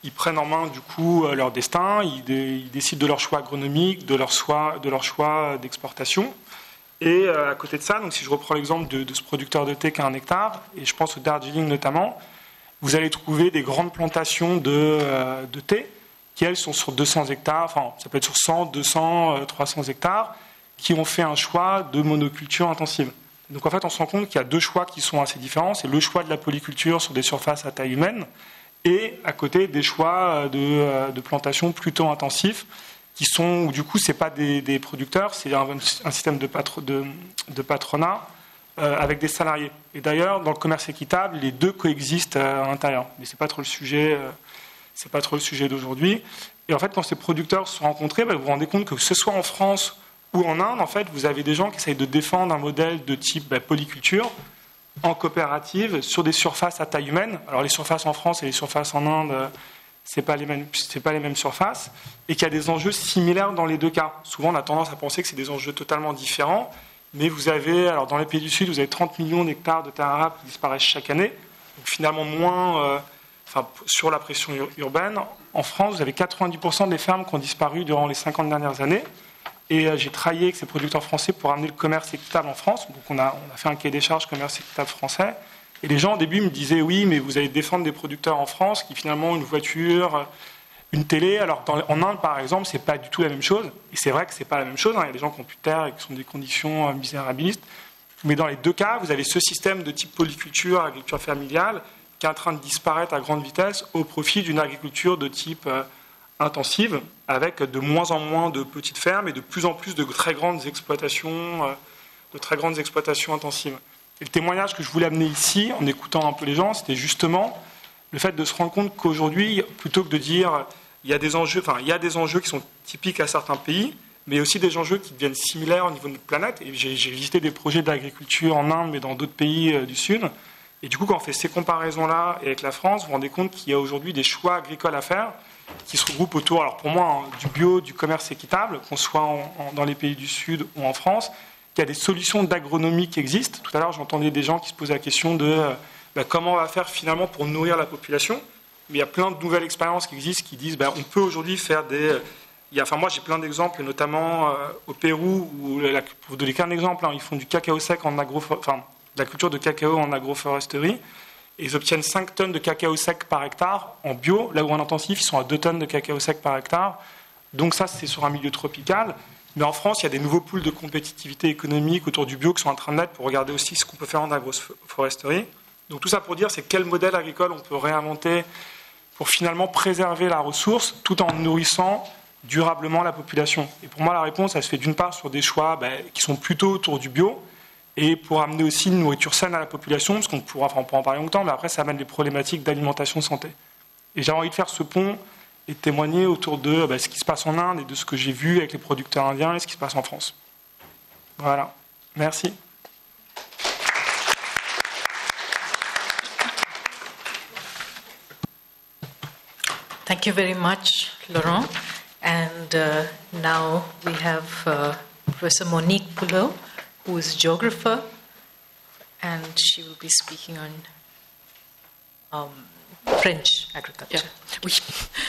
ils prennent en main du coup leur destin, ils décident de leur choix agronomique, de leur choix d'exportation. Et à côté de ça, donc si je reprends l'exemple de ce producteur de thé qui a 1 hectare, et je pense au Darjeeling notamment, vous allez trouver des grandes plantations de thé qui, elles, sont sur 200 hectares, enfin ça peut être sur 100, 200, 300 hectares, qui ont fait un choix de monoculture intensive. Donc en fait, on se rend compte qu'il y a 2 choix qui sont assez différents. C'est le choix de la polyculture sur des surfaces à taille humaine et à côté des choix de plantation plutôt intensifs qui sont, où du coup, ce n'est pas des producteurs, c'est un système de patronat avec des salariés. Et d'ailleurs, dans le commerce équitable, les 2 coexistent à l'intérieur. Mais ce n'est pas trop le sujet, d'aujourd'hui. Et en fait, quand ces producteurs se sont rencontrés, vous vous rendez compte que ce soit en France ou en Inde, en fait, vous avez des gens qui essayent de défendre un modèle de type polyculture en coopérative sur des surfaces à taille humaine. Alors les surfaces en France et les surfaces en Inde, c'est pas les mêmes surfaces, et qu'il y a des enjeux similaires dans les 2 cas. Souvent, on a tendance à penser que c'est des enjeux totalement différents, mais vous avez, alors dans les pays du Sud, vous avez 30 millions d'hectares de terres arables qui disparaissent chaque année, donc finalement moins, sur la pression urbaine. En France, vous avez 90% des fermes qui ont disparu durant les 50 dernières années. Et j'ai travaillé avec ces producteurs français pour amener le commerce équitable en France. Donc on a fait un cahier des charges commerce équitable français. Et les gens au début me disaient oui, mais vous allez défendre des producteurs en France qui finalement ont une voiture, une télé. Alors en Inde par exemple, c'est pas du tout la même chose. Et c'est vrai que c'est pas la même chose. Il y a des gens qui ont plus de terre et qui sont dans des conditions misérabilistes. Mais dans les 2 cas, vous avez ce système de type polyculture, agriculture familiale, qui est en train de disparaître à grande vitesse au profit d'une agriculture de type intensive, avec de moins en moins de petites fermes et de plus en plus de très grandes exploitations intensives. Et le témoignage que je voulais amener ici, en écoutant un peu les gens, c'était justement le fait de se rendre compte qu'aujourd'hui, plutôt que de dire il y a des enjeux qui sont typiques à certains pays, mais il y a aussi des enjeux qui deviennent similaires au niveau de notre planète. Et j'ai visité des projets d'agriculture en Inde, mais dans d'autres pays du Sud. Et du coup, quand on fait ces comparaisons-là et avec la France, vous vous rendez compte qu'il y a aujourd'hui des choix agricoles à faire qui se regroupent autour, alors pour moi, du bio, du commerce équitable, qu'on soit dans les pays du Sud ou en France, qu'il y a des solutions d'agronomie qui existent. Tout à l'heure, j'entendais des gens qui se posaient la question de comment on va faire finalement pour nourrir la population. Mais il y a plein de nouvelles expériences qui existent qui disent on peut aujourd'hui faire moi, j'ai plein d'exemples, notamment au Pérou, pour vous donner qu'un exemple, ils font du cacao sec de la culture de cacao en agroforesterie. Et ils obtiennent 5 tonnes de cacao sec par hectare en bio, là où en intensif, ils sont à 2 tonnes de cacao sec par hectare. Donc ça, c'est sur un milieu tropical. Mais en France, il y a des nouveaux pôles de compétitivité économique autour du bio qui sont en train de naître pour regarder aussi ce qu'on peut faire en agroforesterie. Donc tout ça pour dire, c'est quel modèle agricole on peut réinventer pour finalement préserver la ressource tout en nourrissant durablement la population. Et pour moi, la réponse, elle se fait d'une part sur des choix qui sont plutôt autour du bio, et pour amener aussi une nourriture saine à la population, parce qu'on pourra en parler longtemps, mais après ça amène des problématiques d'alimentation santé. Et j'ai envie de faire ce pont et de témoigner autour de ce qui se passe en Inde et de ce que j'ai vu avec les producteurs indiens et ce qui se passe en France. Voilà. Merci. Thank you very much, Laurent. And now we have Professor Monique Poulot, who is a geographer, and she will be speaking on French agriculture. Yeah. Oui.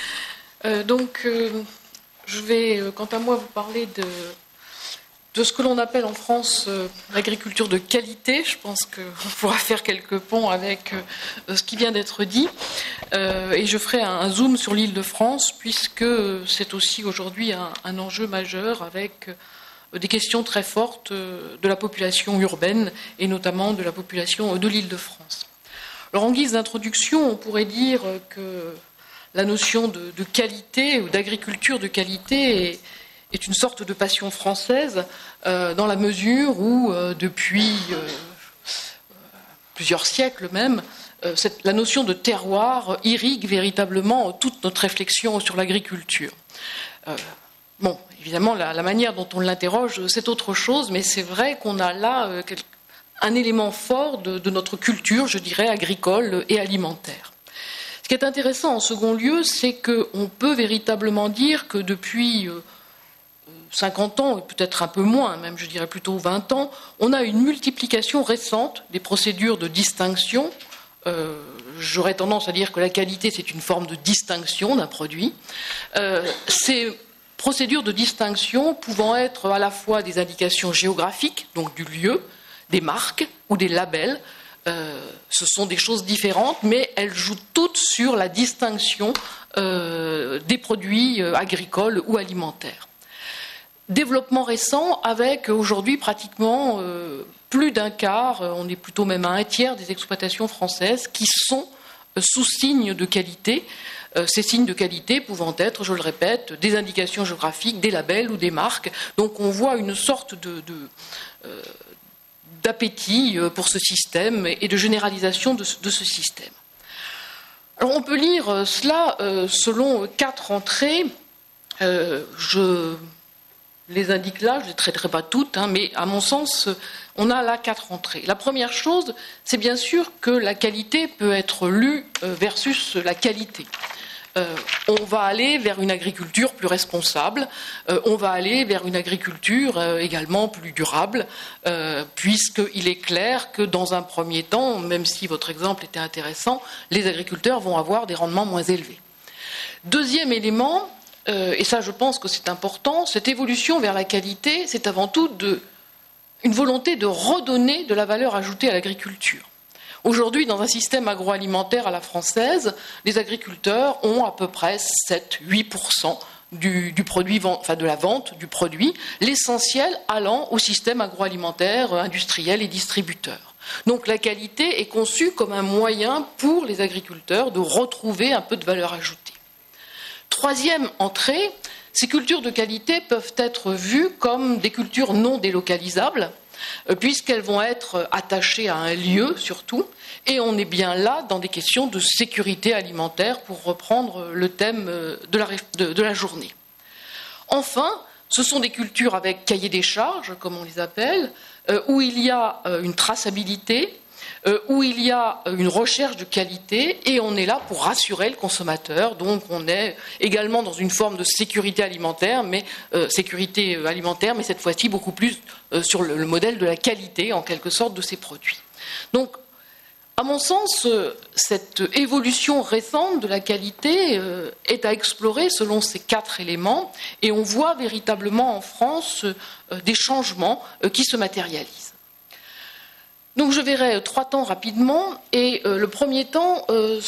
Je vais, quant à moi, vous parler de ce que l'on appelle en France l'agriculture de qualité. Je pense qu'on pourra faire quelques ponts avec ce qui vient d'être dit. Et je ferai un zoom sur l'Île-de-France, puisque c'est aussi aujourd'hui un enjeu majeur avec des questions très fortes de la population urbaine et notamment de la population de l'Île-de-France. Alors en guise d'introduction, on pourrait dire que la notion de qualité ou d'agriculture de qualité est une sorte de passion française dans la mesure où depuis plusieurs siècles même, la notion de terroir irrigue véritablement toute notre réflexion sur l'agriculture. Évidemment, la manière dont on l'interroge, c'est autre chose, mais c'est vrai qu'on a là un élément fort de notre culture, je dirais, agricole et alimentaire. Ce qui est intéressant en second lieu, c'est qu'on peut véritablement dire que depuis 50 ans, peut-être un peu moins, même je dirais plutôt 20 ans, on a une multiplication récente des procédures de distinction, j'aurais tendance à dire que la qualité, c'est une forme de distinction d'un produit. Ces procédures de distinction pouvant être à la fois des indications géographiques, donc du lieu, des marques ou des labels, ce sont des choses différentes, mais elles jouent toutes sur la distinction des produits agricoles ou alimentaires. Développement récent avec aujourd'hui pratiquement plus d'un quart, on est plutôt même à un tiers des exploitations françaises qui sont sous signe de qualité, ces signes de qualité pouvant être, je le répète, des indications géographiques, des labels ou des marques. Donc on voit une sorte d'appétit pour ce système et de généralisation de ce système. Alors on peut lire cela selon 4 entrées. Je les indique là, je ne les traiterai pas toutes, mais à mon sens, on a là 4 entrées. La première chose, c'est bien sûr que la qualité peut être lue versus la qualité. On va aller vers une agriculture plus responsable, on va aller vers une agriculture également plus durable, puisqu'il est clair que dans un premier temps, même si votre exemple était intéressant, les agriculteurs vont avoir des rendements moins élevés. Deuxième élément, et ça je pense que c'est important, cette évolution vers la qualité, c'est avant tout une volonté de redonner de la valeur ajoutée à l'agriculture. Aujourd'hui, dans un système agroalimentaire à la française, les agriculteurs ont à peu près 7-8% du produit, de la vente du produit, l'essentiel allant au système agroalimentaire, industriel et distributeur. Donc la qualité est conçue comme un moyen pour les agriculteurs de retrouver un peu de valeur ajoutée. Troisième entrée, ces cultures de qualité peuvent être vues comme des cultures non délocalisables, puisqu'elles vont être attachées à un lieu surtout, et on est bien là dans des questions de sécurité alimentaire, pour reprendre le thème de la journée. Enfin, ce sont des cultures avec cahier des charges, comme on les appelle, où il y a une traçabilité, où il y a une recherche de qualité, et on est là pour rassurer le consommateur. Donc on est également dans une forme de sécurité alimentaire, mais cette fois-ci beaucoup plus sur le modèle de la qualité, en quelque sorte, de ces produits. Donc, à mon sens, cette évolution récente de la qualité est à explorer selon ces 4 éléments, et on voit véritablement en France des changements qui se matérialisent. Donc je verrai 3 temps rapidement, et le premier temps,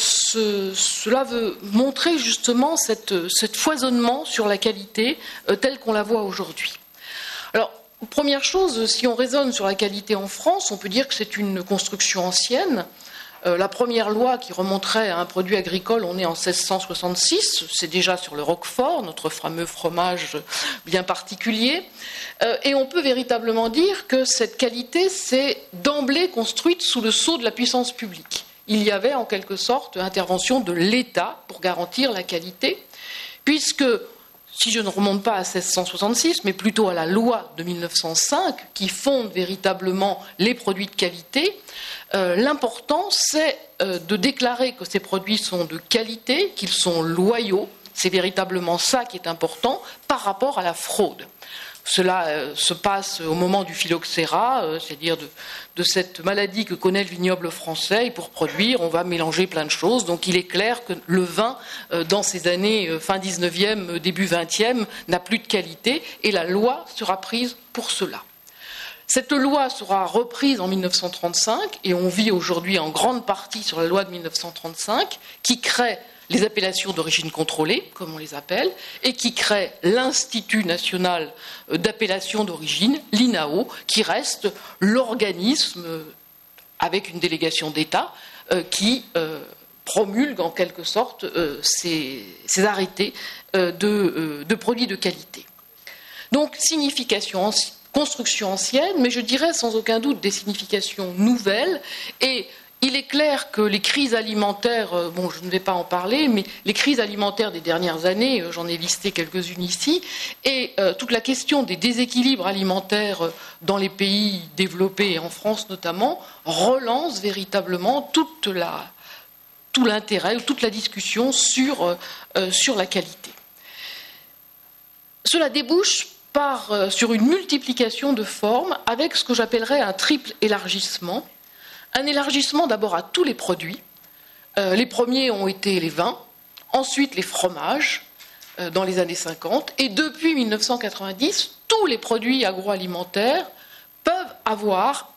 cela veut montrer justement cet foisonnement sur la qualité telle qu'on la voit aujourd'hui. Alors, première chose, si on raisonne sur la qualité en France, on peut dire que c'est une construction ancienne. La première loi qui remonterait à un produit agricole, on est en 1666, c'est déjà sur le Roquefort, notre fameux fromage bien particulier, et on peut véritablement dire que cette qualité s'est d'emblée construite sous le sceau de la puissance publique. Il y avait en quelque sorte intervention de l'État pour garantir la qualité, puisque, si je ne remonte pas à 1666, mais plutôt à la loi de 1905, qui fonde véritablement les produits de qualité, l'important, c'est de déclarer que ces produits sont de qualité, qu'ils sont loyaux. C'est véritablement ça qui est important par rapport à la fraude. Cela se passe au moment du phylloxéra, c'est-à-dire de cette maladie que connaît le vignoble français. Et pour produire, on va mélanger plein de choses. Donc il est clair que le vin, dans ces années fin 19e, début 20e, n'a plus de qualité, et la loi sera prise pour cela. Cette loi sera reprise en 1935, et on vit aujourd'hui en grande partie sur la loi de 1935, qui crée les appellations d'origine contrôlée, comme on les appelle, et qui crée l'Institut national d'appellation d'origine, l'INAO, qui reste l'organisme, avec une délégation d'État, qui promulgue en quelque sorte ces arrêtés de produits de qualité. Donc, construction ancienne, mais je dirais sans aucun doute des significations nouvelles, et il est clair que les crises alimentaires, je ne vais pas en parler, mais les crises alimentaires des dernières années, j'en ai listé quelques-unes ici, et toute la question des déséquilibres alimentaires dans les pays développés, et en France notamment, relance véritablement tout l'intérêt, toute la discussion sur la qualité. Cela débouche sur une multiplication de formes avec ce que j'appellerais un triple élargissement. Un élargissement d'abord à tous les produits, Les premiers ont été les vins, ensuite les fromages dans les années 50, et depuis 1990, tous les produits agroalimentaires peuvent avoir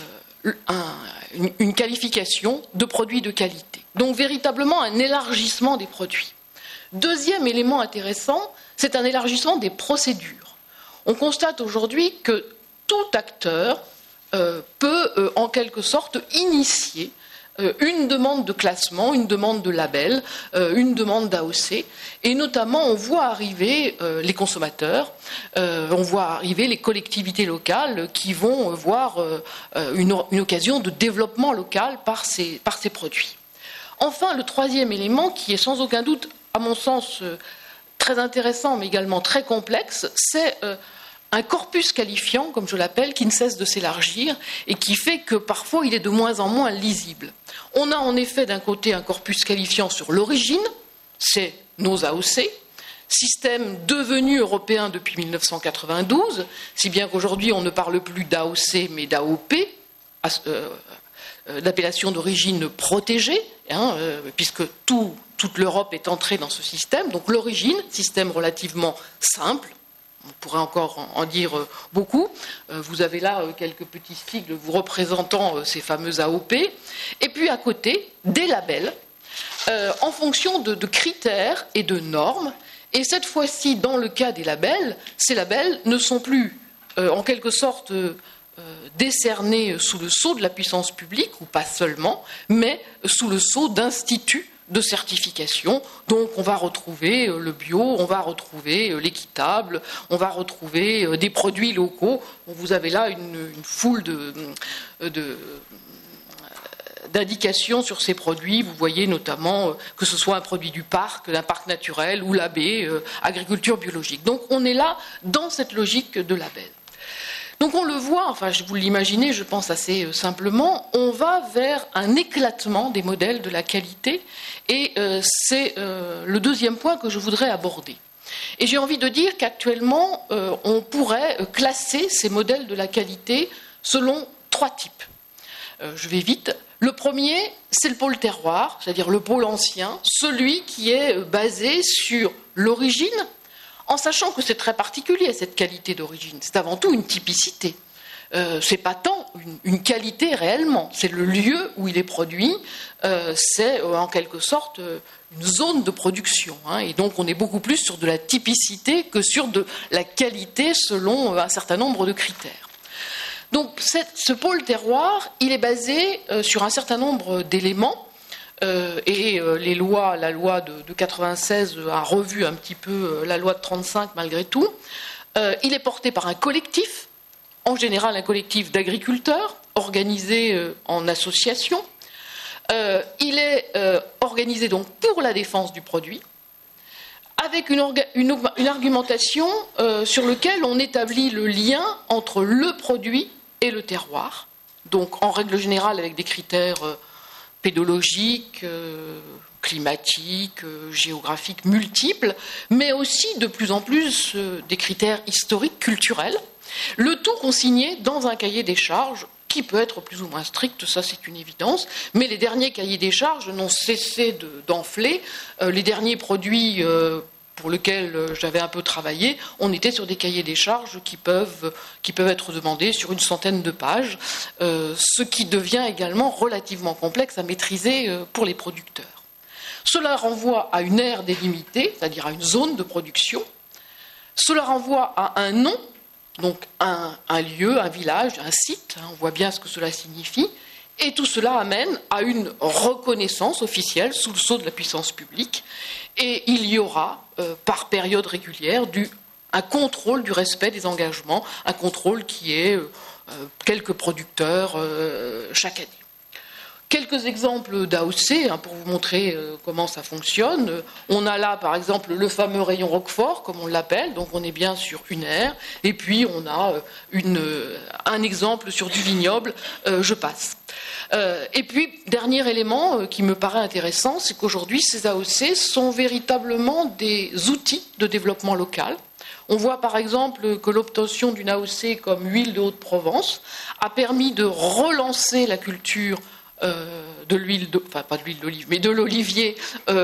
une qualification de produits de qualité. Donc véritablement un élargissement des produits. Deuxième élément intéressant, c'est un élargissement des procédures. On constate aujourd'hui que tout acteur peut en quelque sorte initier une demande de classement, une demande de label, une demande d'AOC, et notamment on voit arriver les consommateurs, on voit arriver les collectivités locales qui vont voir une occasion de développement local par ces produits. Enfin, le troisième élément, qui est sans aucun doute, à mon sens, très intéressant mais également très complexe, c'est un corpus qualifiant, comme je l'appelle, qui ne cesse de s'élargir et qui fait que parfois il est de moins en moins lisible. On a en effet d'un côté un corpus qualifiant sur l'origine, c'est nos AOC, système devenu européen depuis 1992, si bien qu'aujourd'hui on ne parle plus d'AOC mais d'AOP, d'appellation d'origine protégée, puisque toute l'Europe est entrée dans ce système. Donc l'origine, système relativement simple. On pourrait encore en dire beaucoup. Vous avez là quelques petits sigles vous représentant ces fameuses AOP. Et puis à côté, des labels en fonction de critères et de normes. Et cette fois-ci, dans le cas des labels, ces labels ne sont plus en quelque sorte décernés sous le sceau de la puissance publique, ou pas seulement, mais sous le sceau d'instituts de certification. Donc on va retrouver le bio, on va retrouver l'équitable, on va retrouver des produits locaux. Vous avez là une foule d'indications sur ces produits. Vous voyez notamment que ce soit un produit du parc, d'un parc naturel ou l'AB, agriculture biologique. Donc on est là dans cette logique de label. Donc on le voit, enfin vous l'imaginez, je pense assez simplement, on va vers un éclatement des modèles de la qualité, et c'est le deuxième point que je voudrais aborder. Et j'ai envie de dire qu'actuellement, on pourrait classer ces modèles de la qualité selon trois types. Je vais vite. Le premier, c'est le pôle terroir, c'est-à-dire le pôle ancien, celui qui est basé sur l'origine, en sachant que c'est très particulier, cette qualité d'origine. C'est avant tout une typicité. C'est pas tant une qualité réellement. C'est le lieu où il est produit. C'est en quelque sorte une zone de production. Et donc on est beaucoup plus sur de la typicité que sur de la qualité selon un certain nombre de critères. Donc ce pôle terroir, il est basé sur un certain nombre d'éléments. La loi de 96 a revu un petit peu la loi de 35 malgré tout. Il est porté par un collectif, en général un collectif d'agriculteurs, organisé en association. Il est organisé donc pour la défense du produit, avec une argumentation sur laquelle on établit le lien entre le produit et le terroir, donc en règle générale avec des critères pédologiques, climatiques, géographiques multiples, mais aussi de plus en plus des critères historiques, culturels, le tout consigné dans un cahier des charges qui peut être plus ou moins strict, ça c'est une évidence, mais les derniers cahiers des charges n'ont cessé d'enfler. Les derniers produits pour lesquels j'avais un peu travaillé, on était sur des cahiers des charges qui peuvent être demandés sur une centaine de pages, ce qui devient également relativement complexe à maîtriser pour les producteurs. Cela renvoie à une aire délimitée, c'est-à-dire à une zone de production. Cela renvoie à un nom, donc un lieu, un village, un site, on voit bien ce que cela signifie, et tout cela amène à une reconnaissance officielle sous le sceau de la puissance publique, et il y aura, par période régulière, un contrôle du respect des engagements, un contrôle qui est quelques producteurs chaque année. Quelques exemples d'AOC pour vous montrer comment ça fonctionne. On a là par exemple le fameux rayon Roquefort, comme on l'appelle, donc on est bien sur une aire, et puis on a un exemple sur du vignoble, je passe. Et puis, dernier élément qui me paraît intéressant, c'est qu'aujourd'hui ces AOC sont véritablement des outils de développement local. On voit par exemple que l'obtention d'une AOC comme huile de Haute-Provence a permis de relancer la culture de l'huile, enfin pas de l'huile d'olive, mais de l'olivier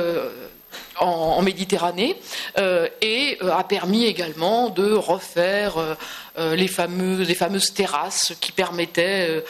en Méditerranée, et a permis également de refaire les fameuses terrasses qui permettaient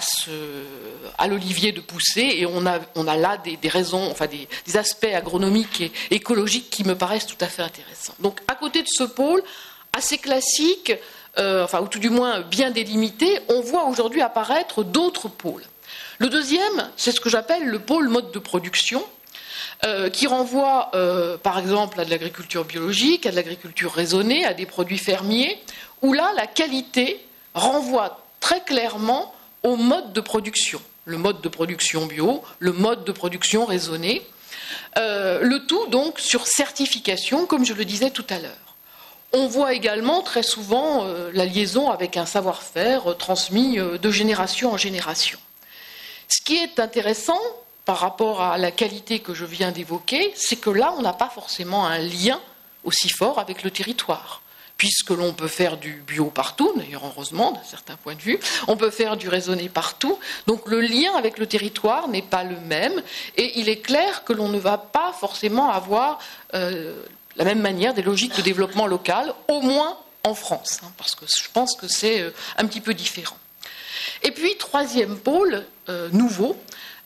à l'olivier de pousser. Et on a là des raisons, enfin des aspects agronomiques et écologiques qui me paraissent tout à fait intéressants. Donc à côté de ce pôle assez classique, ou tout du moins bien délimité, on voit aujourd'hui apparaître d'autres pôles. Le deuxième, c'est ce que j'appelle le pôle mode de production, qui renvoie par exemple à de l'agriculture biologique, à de l'agriculture raisonnée, à des produits fermiers, où là la qualité renvoie très clairement au mode de production. Le mode de production bio, le mode de production raisonné, le tout donc sur certification, comme je le disais tout à l'heure. On voit également très souvent la liaison avec un savoir-faire transmis de génération en génération. Ce qui est intéressant par rapport à la qualité que je viens d'évoquer, c'est que là, on n'a pas forcément un lien aussi fort avec le territoire, puisque l'on peut faire du bio partout, d'ailleurs heureusement, d'un certain point de vue, on peut faire du raisonné partout, donc le lien avec le territoire n'est pas le même, et il est clair que l'on ne va pas forcément avoir la même manière des logiques de développement local, au moins en France, parce que je pense que c'est un petit peu différent. Et puis, troisième pôle, nouveau,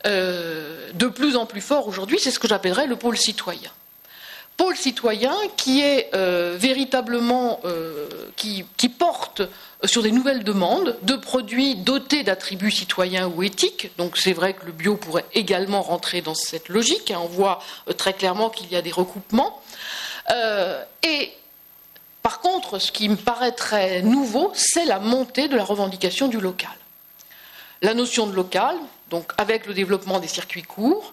de plus en plus fort aujourd'hui, c'est ce que j'appellerais le pôle citoyen. Pôle citoyen qui est véritablement, qui porte sur des nouvelles demandes de produits dotés d'attributs citoyens ou éthiques. Donc c'est vrai que le bio pourrait également rentrer dans cette logique. On voit très clairement qu'il y a des recoupements. Et par contre, ce qui me paraît très nouveau, c'est la montée de la revendication du local. La notion de local, donc avec le développement des circuits courts,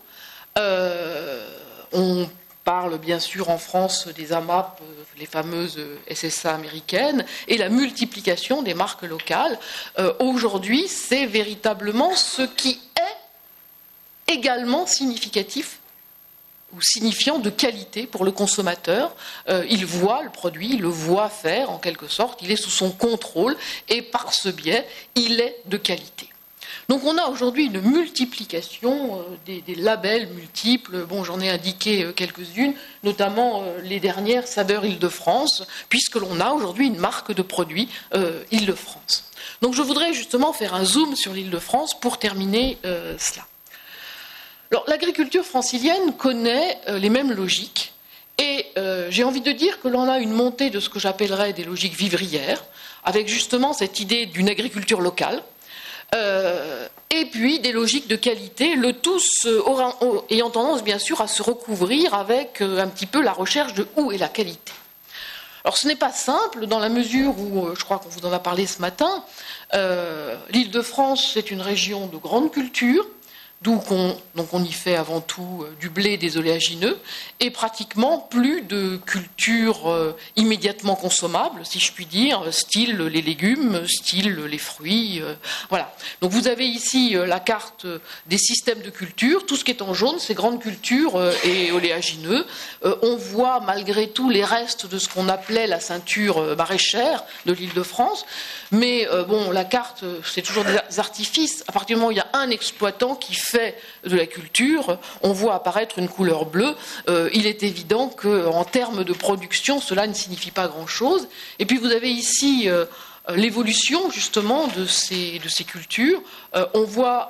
on parle bien sûr en France des AMAP, les fameuses SSA américaines, et la multiplication des marques locales. Aujourd'hui, c'est véritablement ce qui est également significatif ou signifiant de qualité pour le consommateur. Il voit le produit, il le voit faire en quelque sorte, il est sous son contrôle, et par ce biais, il est de qualité. Donc on a aujourd'hui une multiplication des labels multiples. Bon, j'en ai indiqué quelques-unes, notamment les dernières Saveurs Île-de-France, puisque l'on a aujourd'hui une marque de produits Île-de-France. Donc je voudrais justement faire un zoom sur l'Île-de-France pour terminer cela. Alors l'agriculture francilienne connaît les mêmes logiques, et j'ai envie de dire que l'on a une montée de ce que j'appellerais des logiques vivrières, avec justement cette idée d'une agriculture locale, et puis des logiques de qualité, le tout ayant tendance bien sûr à se recouvrir avec un petit peu la recherche de où est la qualité. Alors ce n'est pas simple dans la mesure où, je crois qu'on vous en a parlé ce matin, l'Île-de-France c'est une région de grande culture, donc on y fait avant tout du blé, des oléagineux, et pratiquement plus de cultures immédiatement consommables, si je puis dire, style les légumes, style les fruits, voilà. Donc vous avez ici la carte des systèmes de culture, tout ce qui est en jaune, c'est grandes cultures et oléagineux. On voit malgré tout les restes de ce qu'on appelait la ceinture maraîchère de l'Île-de-France, mais bon, la carte, c'est toujours des artifices. À partir du moment où il y a un exploitant qui fait de la culture, on voit apparaître une couleur bleue. Il est évident qu'en termes de production, cela ne signifie pas grand-chose. Et puis vous avez ici l'évolution justement de ces cultures. On voit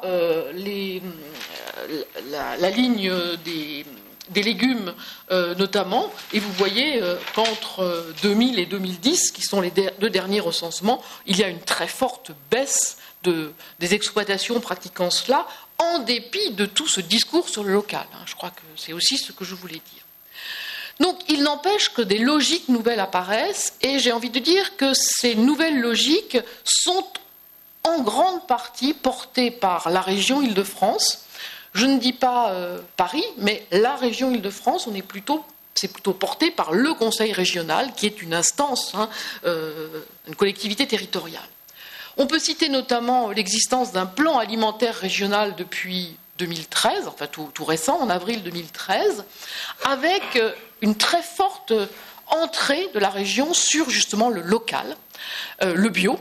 la ligne des légumes notamment, et vous voyez qu'entre 2000 et 2010, qui sont les deux derniers recensements, il y a une très forte baisse des exploitations pratiquant cela, en dépit de tout ce discours sur le local. Je crois que c'est aussi ce que je voulais dire. Donc, il n'empêche que des logiques nouvelles apparaissent, et j'ai envie de dire que ces nouvelles logiques sont en grande partie portées par la région Île-de-France. Je ne dis pas Paris, mais la région Île-de-France, c'est plutôt porté par le Conseil régional, qui est une instance, une collectivité territoriale. On peut citer notamment l'existence d'un plan alimentaire régional depuis 2013, enfin tout récent, en avril 2013, avec une très forte entrée de la région sur justement le local, le bio,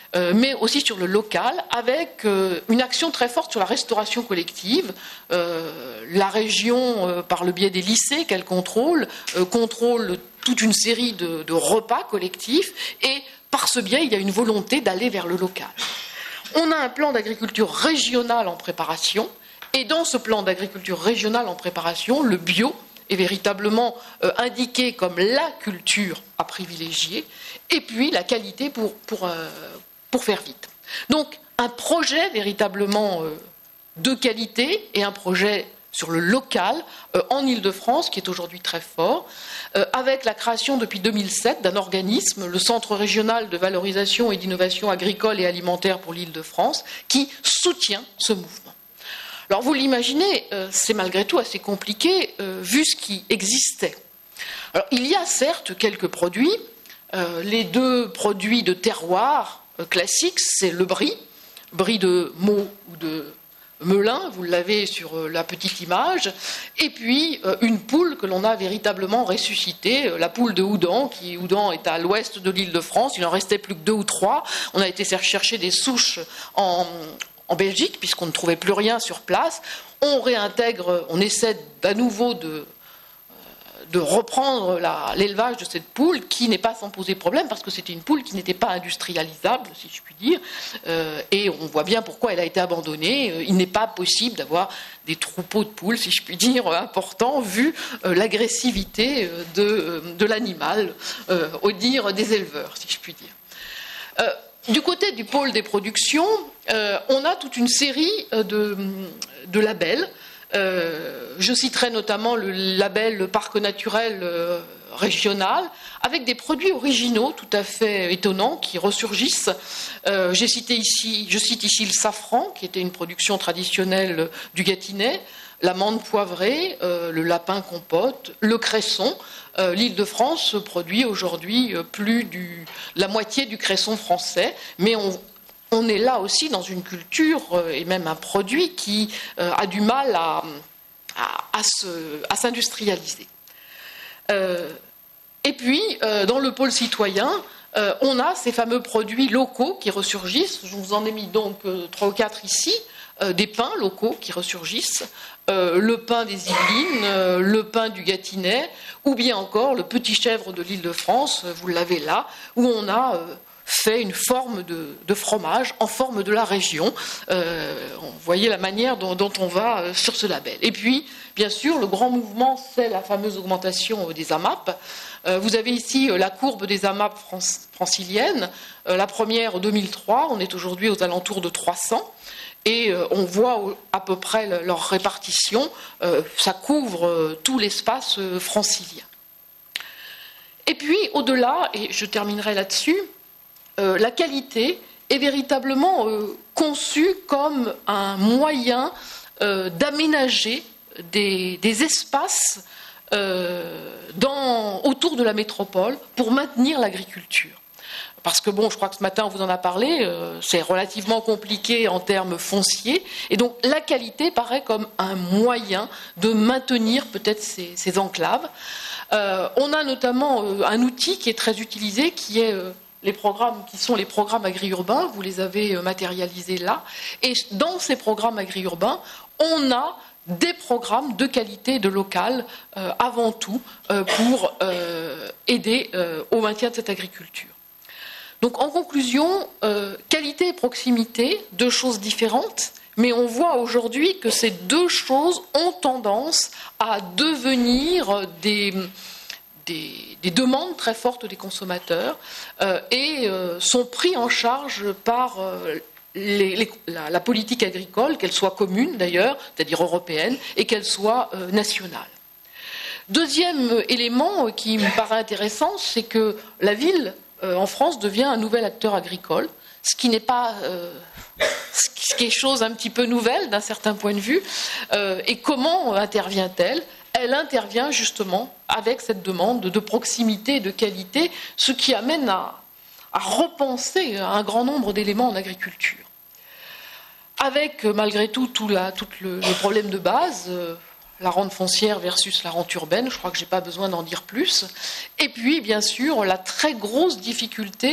mais aussi sur le local, avec une action très forte sur la restauration collective. La région, par le biais des lycées qu'elle contrôle toute une série de repas collectifs, et par ce biais, il y a une volonté d'aller vers le local. On a un plan d'agriculture régionale en préparation, et dans ce plan d'agriculture régionale en préparation, le bio est véritablement indiqué comme la culture à privilégier, et puis la qualité pour faire vite. Donc un projet véritablement de qualité et un projet sur le local en Île-de-France qui est aujourd'hui très fort, avec la création depuis 2007 d'un organisme, le Centre régional de valorisation et d'innovation agricole et alimentaire pour l'Île-de-France, qui soutient ce mouvement. Alors vous l'imaginez, c'est malgré tout assez compliqué vu ce qui existait. Alors il y a certes quelques produits, les deux produits de terroir classiques, c'est le brie de Meaux ou de Melun, vous l'avez sur la petite image, et puis une poule que l'on a véritablement ressuscitée, la poule de Houdan, Houdan est à l'ouest de l'Île-de-France, il en restait plus que 2 ou 3, on a été chercher des souches en Belgique, puisqu'on ne trouvait plus rien sur place. On réintègre, on essaie d'à nouveau de reprendre l'élevage de cette poule, qui n'est pas sans poser problème, parce que c'était une poule qui n'était pas industrialisable, si je puis dire, et on voit bien pourquoi elle a été abandonnée. Il n'est pas possible d'avoir des troupeaux de poules, si je puis dire, importants, vu l'agressivité de l'animal, au dire des éleveurs, si je puis dire. Du côté du pôle des productions, on a toute une série de labels. Je citerai notamment le label Parc naturel régional, avec des produits originaux tout à fait étonnants qui ressurgissent. Je cite ici le safran, qui était une production traditionnelle du Gâtinais, l'amande poivrée, le lapin compote, le cresson. L'Île-de-France produit aujourd'hui la moitié du cresson français, mais on est là aussi dans une culture et même un produit qui a du mal à s'industrialiser. Et puis, dans le pôle citoyen, on a ces fameux produits locaux qui ressurgissent. Je vous en ai mis donc 3 ou 4 ici, des pains locaux qui ressurgissent. Le pain des Yvelines, le pain du Gâtinais, ou bien encore le petit chèvre de l'Île-de-France, vous l'avez là, où on a fait une forme de fromage en forme de la région. Vous voyez la manière dont on va sur ce label. Et puis, bien sûr, le grand mouvement, c'est la fameuse augmentation des AMAP. Vous avez ici la courbe des AMAP franciliennes. La première en 2003, on est aujourd'hui aux alentours de 300. Et on voit à peu près leur répartition. Ça couvre tout l'espace francilien. Et puis, au-delà, et je terminerai là-dessus, la qualité est véritablement conçue comme un moyen d'aménager des espaces autour de la métropole pour maintenir l'agriculture. Parce que, je crois que ce matin, on vous en a parlé, c'est relativement compliqué en termes fonciers. Et donc, la qualité paraît comme un moyen de maintenir peut-être ces enclaves. On a notamment un outil qui est très utilisé, qui est les programmes agri-urbains. Vous les avez matérialisés là. Et dans ces programmes agri-urbains, on a des programmes de qualité, de local, avant tout, pour aider au maintien de cette agriculture. Donc en conclusion, qualité et proximité, 2 choses différentes, mais on voit aujourd'hui que ces 2 choses ont tendance à devenir des demandes très fortes des consommateurs et sont pris en charge par la politique agricole, qu'elle soit commune d'ailleurs, c'est-à-dire européenne, et qu'elle soit nationale. Deuxième élément qui me paraît intéressant, c'est que la ville en France devient un nouvel acteur agricole, ce qui n'est pas ce qui est chose un petit peu nouvelle d'un certain point de vue. Et comment intervient-elle ? Elle intervient justement avec cette demande de proximité et de qualité, ce qui amène à repenser un grand nombre d'éléments en agriculture. Avec malgré tout le problème de base, la rente foncière versus la rente urbaine, je crois que je n'ai pas besoin d'en dire plus. Et puis, bien sûr, la très grosse difficulté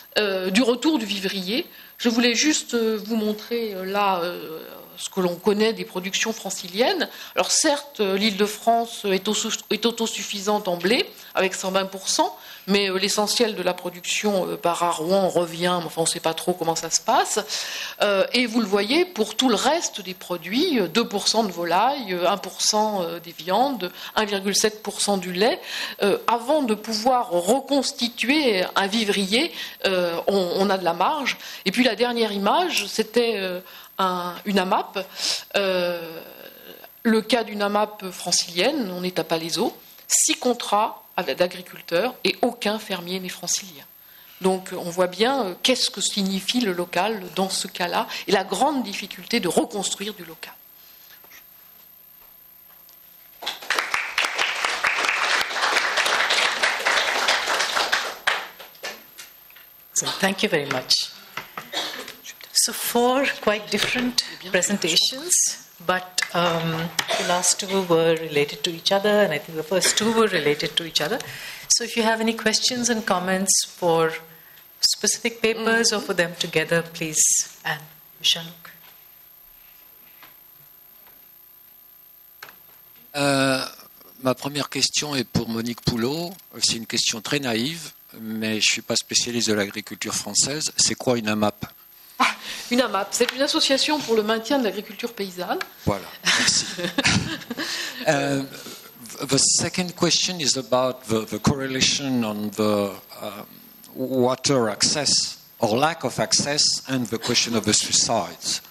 du retour du vivrier. Je voulais juste vous montrer là ce que l'on connaît des productions franciliennes. Alors certes, l'Île-de-France est autosuffisante en blé, avec 120%, mais l'essentiel de la production part à Rouen, revient, mais enfin on ne sait pas trop comment ça se passe. Et vous le voyez, pour tout le reste des produits, 2% de volaille, 1% des viandes, 1,7% du lait. Avant de pouvoir reconstituer un vivrier, on a de la marge. Et puis la dernière image, c'était une AMAP. Le cas d'une AMAP francilienne, on est à Palaiseau, 6 contrats d'agriculteurs et aucun fermier n'est francilien. Donc on voit bien qu'est-ce que signifie le local dans ce cas-là et la grande difficulté de reconstruire du local. So, thank you very much. So 4 quite different presentations, but the last 2 were related to each other, and I think the first 2 were related to each other. So if you have any questions and comments for specific papers or for them together, please, Anne, Vishanouk. Ma première question est pour Monique Poulot. C'est une question très naïve, mais je ne suis pas spécialiste de l'agriculture française. C'est quoi une AMAP ? Une AMAP, c'est une association pour le maintien de l'agriculture paysanne. Voilà, merci. The second question is about the correlation on the water access or lack of access and the question of the suicides.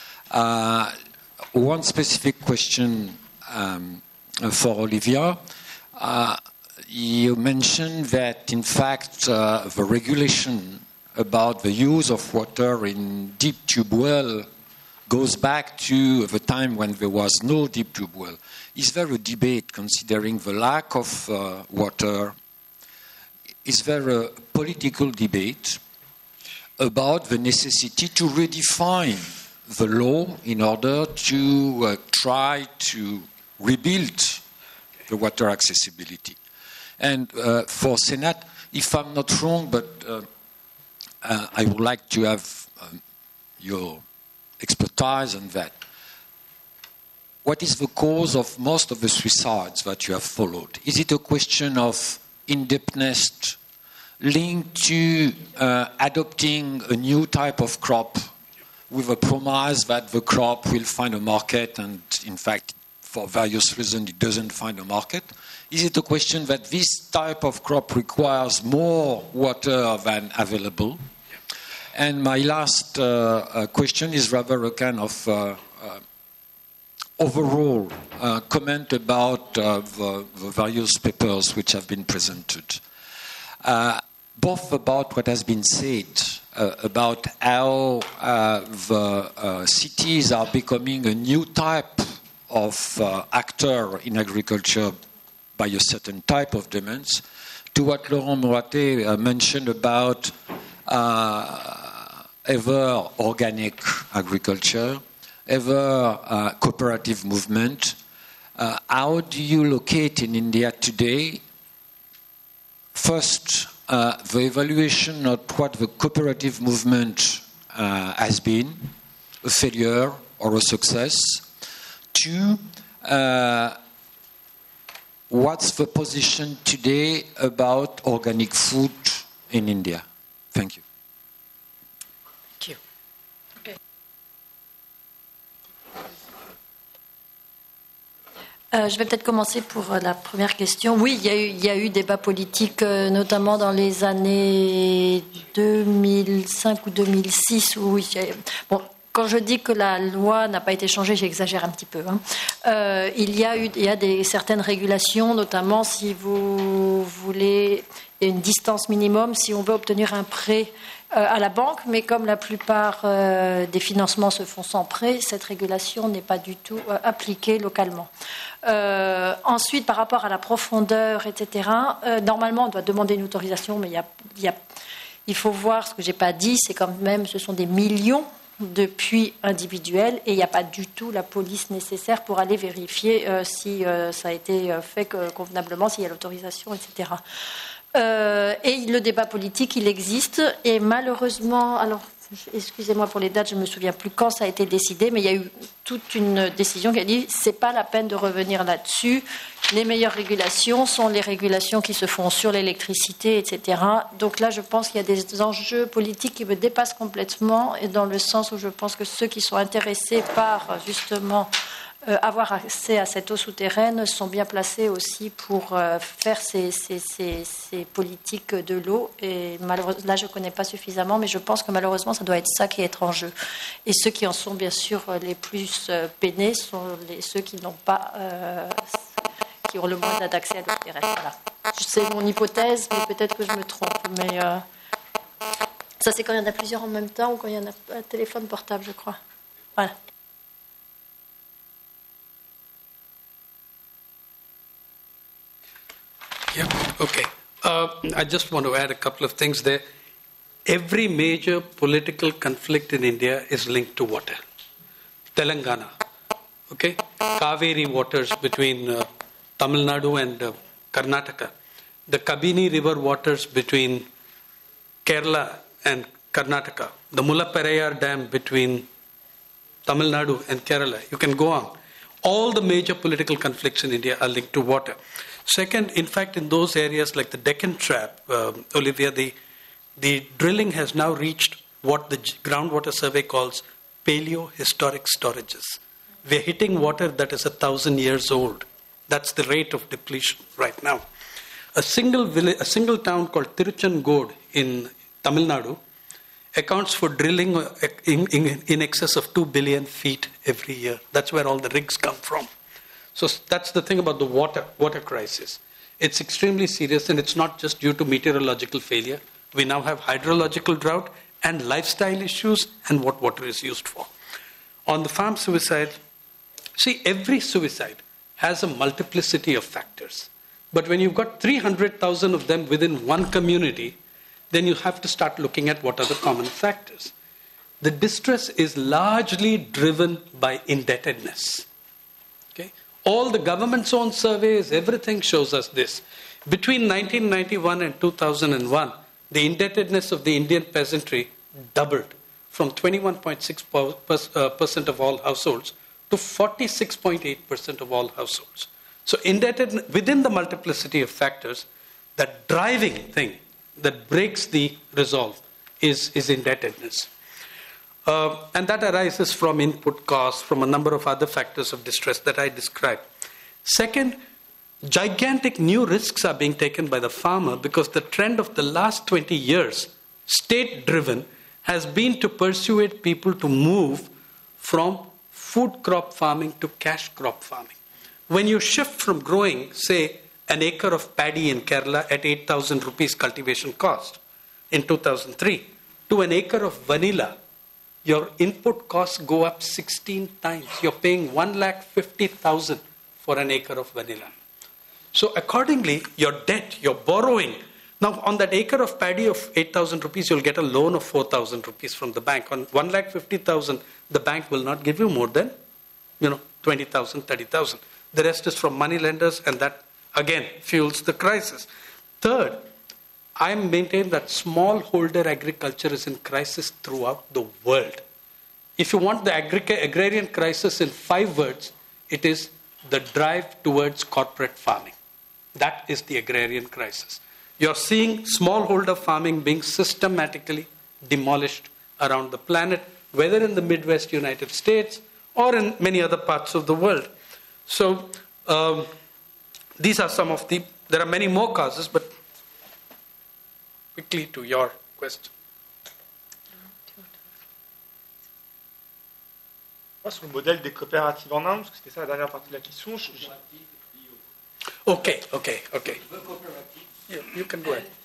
One specific question for Olivia. You mentioned that, in fact, the regulation about the use of water in deep tube well goes back to the time when there was no deep tube well. Is there a debate considering the lack of water? Is there a political debate about the necessity to redefine the law in order to try to rebuild the water accessibility? And for Senat, if I'm not wrong, but I would like to have your expertise on that. What is the cause of most of the suicides that you have followed? Is it a question of indebtedness linked to adopting a new type of crop with a promise that the crop will find a market and, in fact, for various reasons, it doesn't find a market? Is it a question that this type of crop requires more water than available? And my last question is rather a kind of overall comment about the various papers which have been presented. Both about what has been said about how the cities are becoming a new type of actor in agriculture by a certain type of demands, to what Laurent Moratet mentioned about ever organic agriculture, ever cooperative movement. How do you locate in India today, first, the evaluation of what the cooperative movement has been, a failure or a success? 2, what's the position today about organic food in India? Thank you. Thank you. Okay. Je vais peut-être commencer pour la première question. Oui, il y a eu débat politique, notamment dans les années 2005 ou 2006. Où bon, quand je dis que la loi n'a pas été changée, j'exagère un petit peu. Il y a certaines régulations, notamment si vous voulez une distance minimum, si on veut obtenir un prêt à la banque, mais comme la plupart des financements se font sans prêt, cette régulation n'est pas du tout appliquée localement. Ensuite, par rapport à la profondeur, etc., normalement, on doit demander une autorisation, mais il faut voir, ce que je n'ai pas dit, c'est quand même, ce sont des millions de puits individuels et il n'y a pas du tout la police nécessaire pour aller vérifier si ça a été fait convenablement, s'il y a l'autorisation, etc. Et le débat politique, il existe. Et malheureusement, alors, excusez-moi pour les dates, je ne me souviens plus quand ça a été décidé, mais il y a eu toute une décision qui a dit c'est pas la peine de revenir là-dessus. Les meilleures régulations sont les régulations qui se font sur l'électricité, etc. Donc là, je pense qu'il y a des enjeux politiques qui me dépassent complètement, et dans le sens où je pense que ceux qui sont intéressés par justement avoir accès à cette eau souterraine sont bien placés aussi pour faire ces politiques de l'eau. Et malheureusement, là, je ne connais pas suffisamment, mais je pense que malheureusement, ça doit être ça qui est en jeu. Et ceux qui en sont bien sûr les plus peinés sont ceux qui n'ont pas, qui ont le moins d'accès à l'eau terrestre. Voilà. C'est mon hypothèse, mais peut-être que je me trompe. Mais ça, c'est quand il y en a plusieurs en même temps ou quand il y en a un téléphone portable, je crois. Voilà. Yeah, okay. I just want to add a couple of things there. Every major political conflict in India is linked to water. Telangana, okay? Kaveri waters between Tamil Nadu and Karnataka. The Kabini River waters between Kerala and Karnataka. The Mullaperiyar Dam between Tamil Nadu and Kerala. You can go on. All the major political conflicts in India are linked to water. Second, in fact, in those areas like the Deccan Trap, Olivia, the drilling has now reached what the groundwater survey calls paleohistoric storages. We're hitting water that is 1,000 years old. That's the rate of depletion right now. A single town called Tiruchangod in Tamil Nadu accounts for drilling in excess of 2 billion feet every year. That's where all the rigs come from. So that's the thing about the water crisis. It's extremely serious, and it's not just due to meteorological failure. We now have hydrological drought and lifestyle issues and what water is used for. On the farm suicide, see, every suicide has a multiplicity of factors. But when you've got 300,000 of them within one community, then you have to start looking at what are the common factors. The distress is largely driven by indebtedness. Okay? All the government's own surveys, everything shows us this. Between 1991 and 2001, the indebtedness of the Indian peasantry doubled from 21.6% of all households to 46.8% of all households. So indebtedness, within the multiplicity of factors, the driving thing that breaks the resolve is indebtedness. And that arises from input costs, from a number of other factors of distress that I described. Second, gigantic new risks are being taken by the farmer because the trend of the last 20 years, state-driven, has been to persuade people to move from food crop farming to cash crop farming. When you shift from growing, say, an acre of paddy in Kerala at 8,000 rupees cultivation cost in 2003 to an acre of vanilla, your input costs go up 16 times. You're paying 1,50,000 for an acre of vanilla. So accordingly, your debt, your borrowing, now on that acre of paddy of 8,000 rupees, you'll get a loan of 4,000 rupees from the bank. On 1,50,000, the bank will not give you more than, 20,000, 30,000. The rest is from money lenders, and that again fuels the crisis. Third, I maintain that smallholder agriculture is in crisis throughout the world. If you want the agrarian crisis in 5 words, it is the drive towards corporate farming. That is the agrarian crisis. You're seeing smallholder farming being systematically demolished around the planet, whether in the Midwest United States or in many other parts of the world. So these are some of there are many more causes, but quickly to your question. Sur le modèle des coopératives en Inde, parce que c'était ça la dernière partie de la question. Okay. You can go ahead.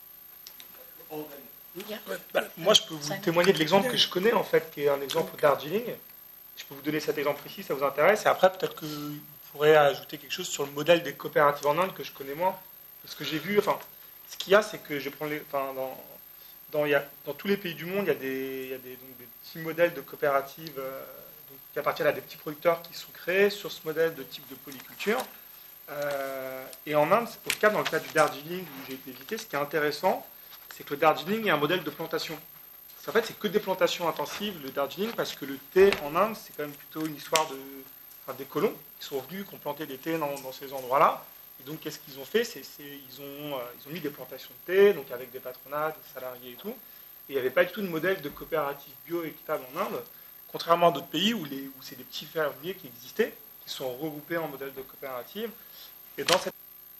Moi, je peux vous témoigner de l'exemple que je connais, en fait, qui est un exemple Darjeeling. Je peux vous donner cet exemple précis, ça vous intéresse. Et après, peut-être que vous pourrez ajouter quelque chose sur le modèle des coopératives en Inde que je connais moins. Parce que j'ai vu, ce qu'il y a, c'est que je prends dans tous les pays du monde, il y a des petits modèles de coopératives qui appartiennent à des petits producteurs qui sont créés sur ce modèle de type de polyculture. Et en Inde, au cas dans le cas du Darjeeling où j'ai été visiter, ce qui est intéressant, c'est que le Darjeeling est un modèle de plantation. En fait, c'est que des plantations intensives, le Darjeeling, parce que le thé en Inde, c'est quand même plutôt une histoire des colons qui sont venus, qui ont planté des thés dans ces endroits-là. Et donc, qu'est-ce qu'ils ont fait? Ils ont mis des plantations de thé, donc avec des patronats, des salariés et tout. Et il n'y avait pas du tout de modèle de coopérative bio-équitable en Inde, contrairement à d'autres pays où c'est des petits fermiers qui existaient, qui sont regroupés en modèle de coopérative. Et dans cette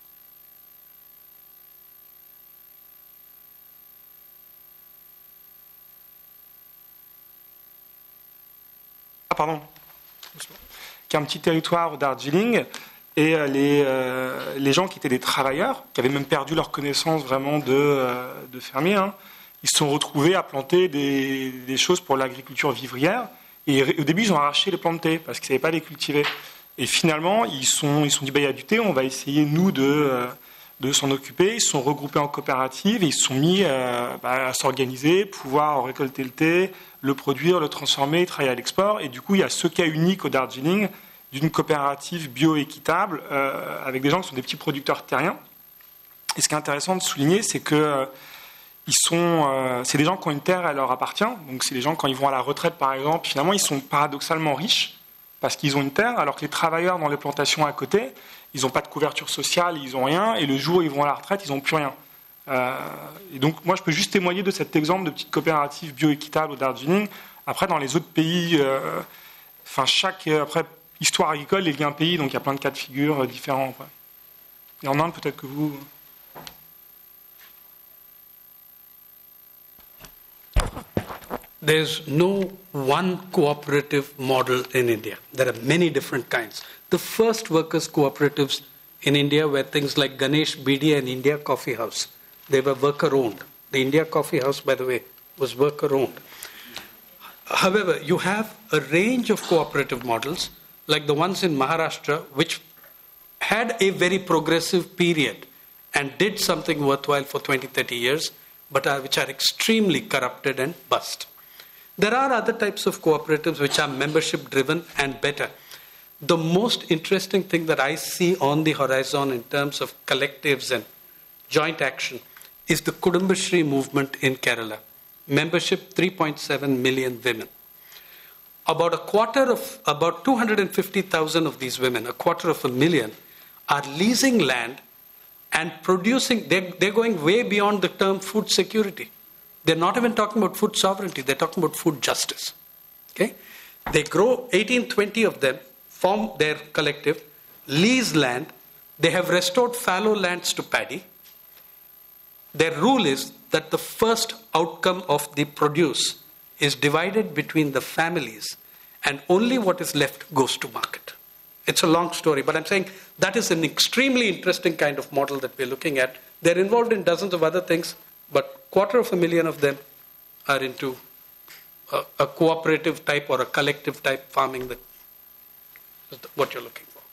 qui est un petit territoire au Darjeeling, et les gens qui étaient des travailleurs, qui avaient même perdu leur connaissance vraiment de fermiers, hein, ils se sont retrouvés à planter des choses pour l'agriculture vivrière, et au début ils ont arraché les plantes de thé, parce qu'ils ne savaient pas les cultiver. Et finalement, ils se sont dit, il y a du thé, on va essayer, nous, de s'en occuper. Ils se sont regroupés en coopérative et ils se sont mis à s'organiser, pouvoir récolter le thé, le produire, le transformer, travailler à l'export. Et du coup, il y a ce cas unique au Darjeeling d'une coopérative bio-équitable avec des gens qui sont des petits producteurs terriens. Et ce qui est intéressant de souligner, c'est que c'est des gens qui ont une terre, elle leur appartient. Donc, c'est des gens, quand ils vont à la retraite, par exemple, finalement, ils sont paradoxalement riches parce qu'ils ont une terre, alors que les travailleurs dans les plantations à côté, ils n'ont pas de couverture sociale, ils n'ont rien, et le jour où ils vont à la retraite, ils n'ont plus rien. Et donc, moi, je peux juste témoigner de cet exemple de petite coopérative bio-équitable au Darjeeling. Après, dans les autres pays, chaque histoire agricole est liée à un pays, donc il y a plein de cas de figure différents. Quoi. Et en Inde, peut-être que vous... There's no one cooperative model in India. There are many different kinds. The first workers' cooperatives in India were things like Ganesh Bidi and India Coffee House. They were worker-owned. The India Coffee House, by the way, was worker-owned. However, you have a range of cooperative models, like the ones in Maharashtra, which had a very progressive period and did something worthwhile for 20, 30 years, but which are extremely corrupted and bust. There are other types of cooperatives which are membership driven and better. The most interesting thing that I see on the horizon in terms of collectives and joint action is the Kudumbashree movement in Kerala. Membership 3.7 million women. About 250,000 of these women, 250,000, are leasing land and producing. They're going way beyond the term food security. They're not even talking about food sovereignty, they're talking about food justice. Okay? They grow, 18, 20 of them, form their collective, lease land, they have restored fallow lands to paddy. Their rule is that the first outcome of the produce is divided between the families and only what is left goes to market. It's a long story, but I'm saying that is an extremely interesting kind of model that we're looking at. They're involved in dozens of other things, but 250,000 of them are into a cooperative type or a collective type farming. That is what you're looking for.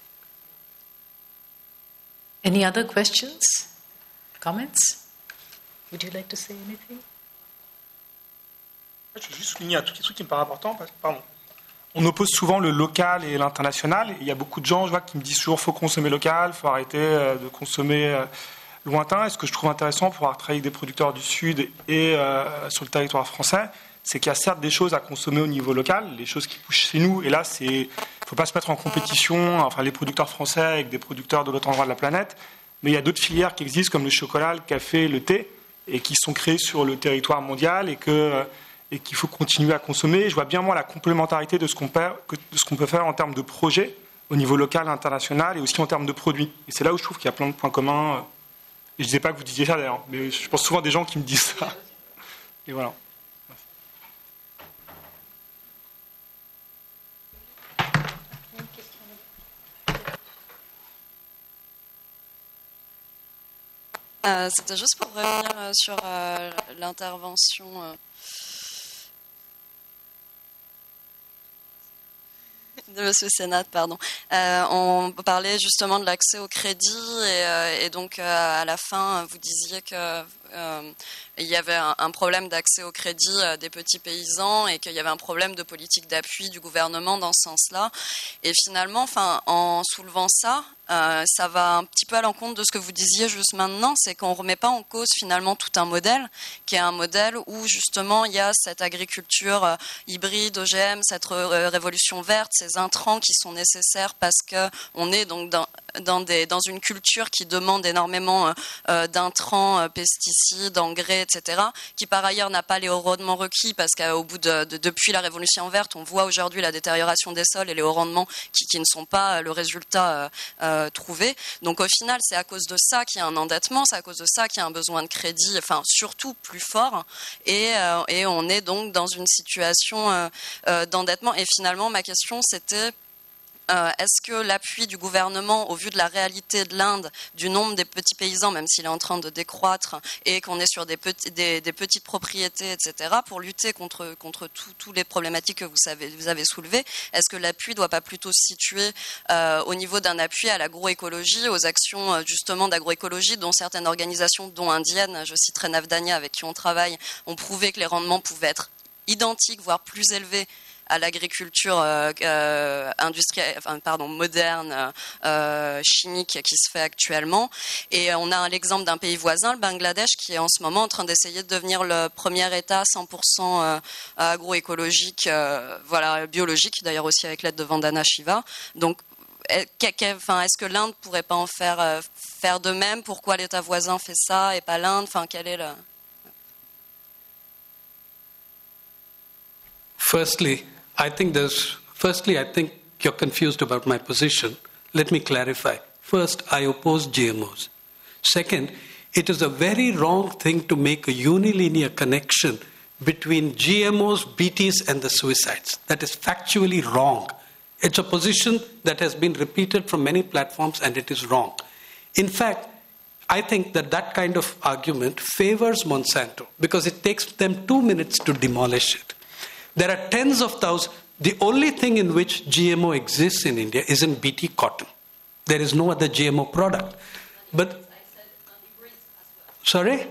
Any other questions? Comments? Would you like to say anything? Je vais juste souligner un tout petit truc qui me paraît important. Pardon. On oppose souvent le local et l'international. Il y a beaucoup de gens, je vois, qui me disent toujours qu'il faut consommer local, il faut arrêter de consommer lointain. Et ce que je trouve intéressant pour avoir travaillé avec des producteurs du Sud et sur le territoire français, c'est qu'il y a certes des choses à consommer au niveau local, les choses qui poussent chez nous. Et là, il ne faut pas se mettre en compétition, enfin les producteurs français avec des producteurs de l'autre endroit de la planète. Mais il y a d'autres filières qui existent, comme le chocolat, le café, le thé, et qui sont créées sur le territoire mondial et qu'il faut continuer à consommer. Je vois bien, moi, la complémentarité de ce qu'on peut faire en termes de projets au niveau local, international, et aussi en termes de produits. Et c'est là où je trouve qu'il y a plein de points communs. Et je ne disais pas que vous disiez ça, d'ailleurs, mais je pense souvent à des gens qui me disent ça. Et voilà. C'était juste pour revenir sur l'intervention de M. Sénat, pardon. On parlait justement de l'accès au crédit et donc à la fin, vous disiez que il y avait un problème d'accès au crédit des petits paysans et qu'il y avait un problème de politique d'appui du gouvernement dans ce sens-là. Et finalement, en soulevant ça, ça va un petit peu à l'encontre de ce que vous disiez juste maintenant, c'est qu'on ne remet pas en cause finalement tout un modèle, qui est un modèle où justement il y a cette agriculture hybride, OGM, cette révolution verte, ces intrants qui sont nécessaires parce qu'on est donc dans une culture qui demande énormément d'intrants, pesticides, engrais, etc., qui par ailleurs n'a pas les hauts rendements requis parce qu'au bout depuis la révolution verte, on voit aujourd'hui la détérioration des sols et les hauts rendements qui ne sont pas le résultat trouvé. Donc au final, c'est à cause de ça qu'il y a un endettement, c'est à cause de ça qu'il y a un besoin de crédit, enfin surtout plus fort, et on est donc dans une situation d'endettement. Et finalement, ma question, c'était est-ce que l'appui du gouvernement, au vu de la réalité de l'Inde, du nombre des petits paysans, même s'il est en train de décroître, et qu'on est sur des petites propriétés, etc., pour lutter contre toutes les problématiques que vous avez soulevées, est-ce que l'appui ne doit pas plutôt se situer au niveau d'un appui à l'agroécologie, aux actions justement d'agroécologie, dont certaines organisations, dont indiennes, je citerai Navdanya avec qui on travaille, ont prouvé que les rendements pouvaient être identiques, voire plus élevés à l'agriculture moderne, chimique qui se fait actuellement. Et on a l'exemple d'un pays voisin, le Bangladesh, qui est en ce moment en train d'essayer de devenir le premier État 100% agroécologique, biologique, d'ailleurs aussi avec l'aide de Vandana Shiva. Donc, est-ce que l'Inde ne pourrait pas en faire de même? Pourquoi l'État voisin fait ça et pas l'Inde? Quel est le... Firstly, I think you're confused about my position. Let me clarify. First, I oppose GMOs. Second, it is a very wrong thing to make a unilinear connection between GMOs, BTs, and the suicides. That is factually wrong. It's a position that has been repeated from many platforms, and it is wrong. In fact, I think that kind of argument favors Monsanto because it takes them 2 minutes to demolish it. There are tens of thousands. The only thing in which GMO exists in India is in BT cotton. There is no other GMO product. But, sorry?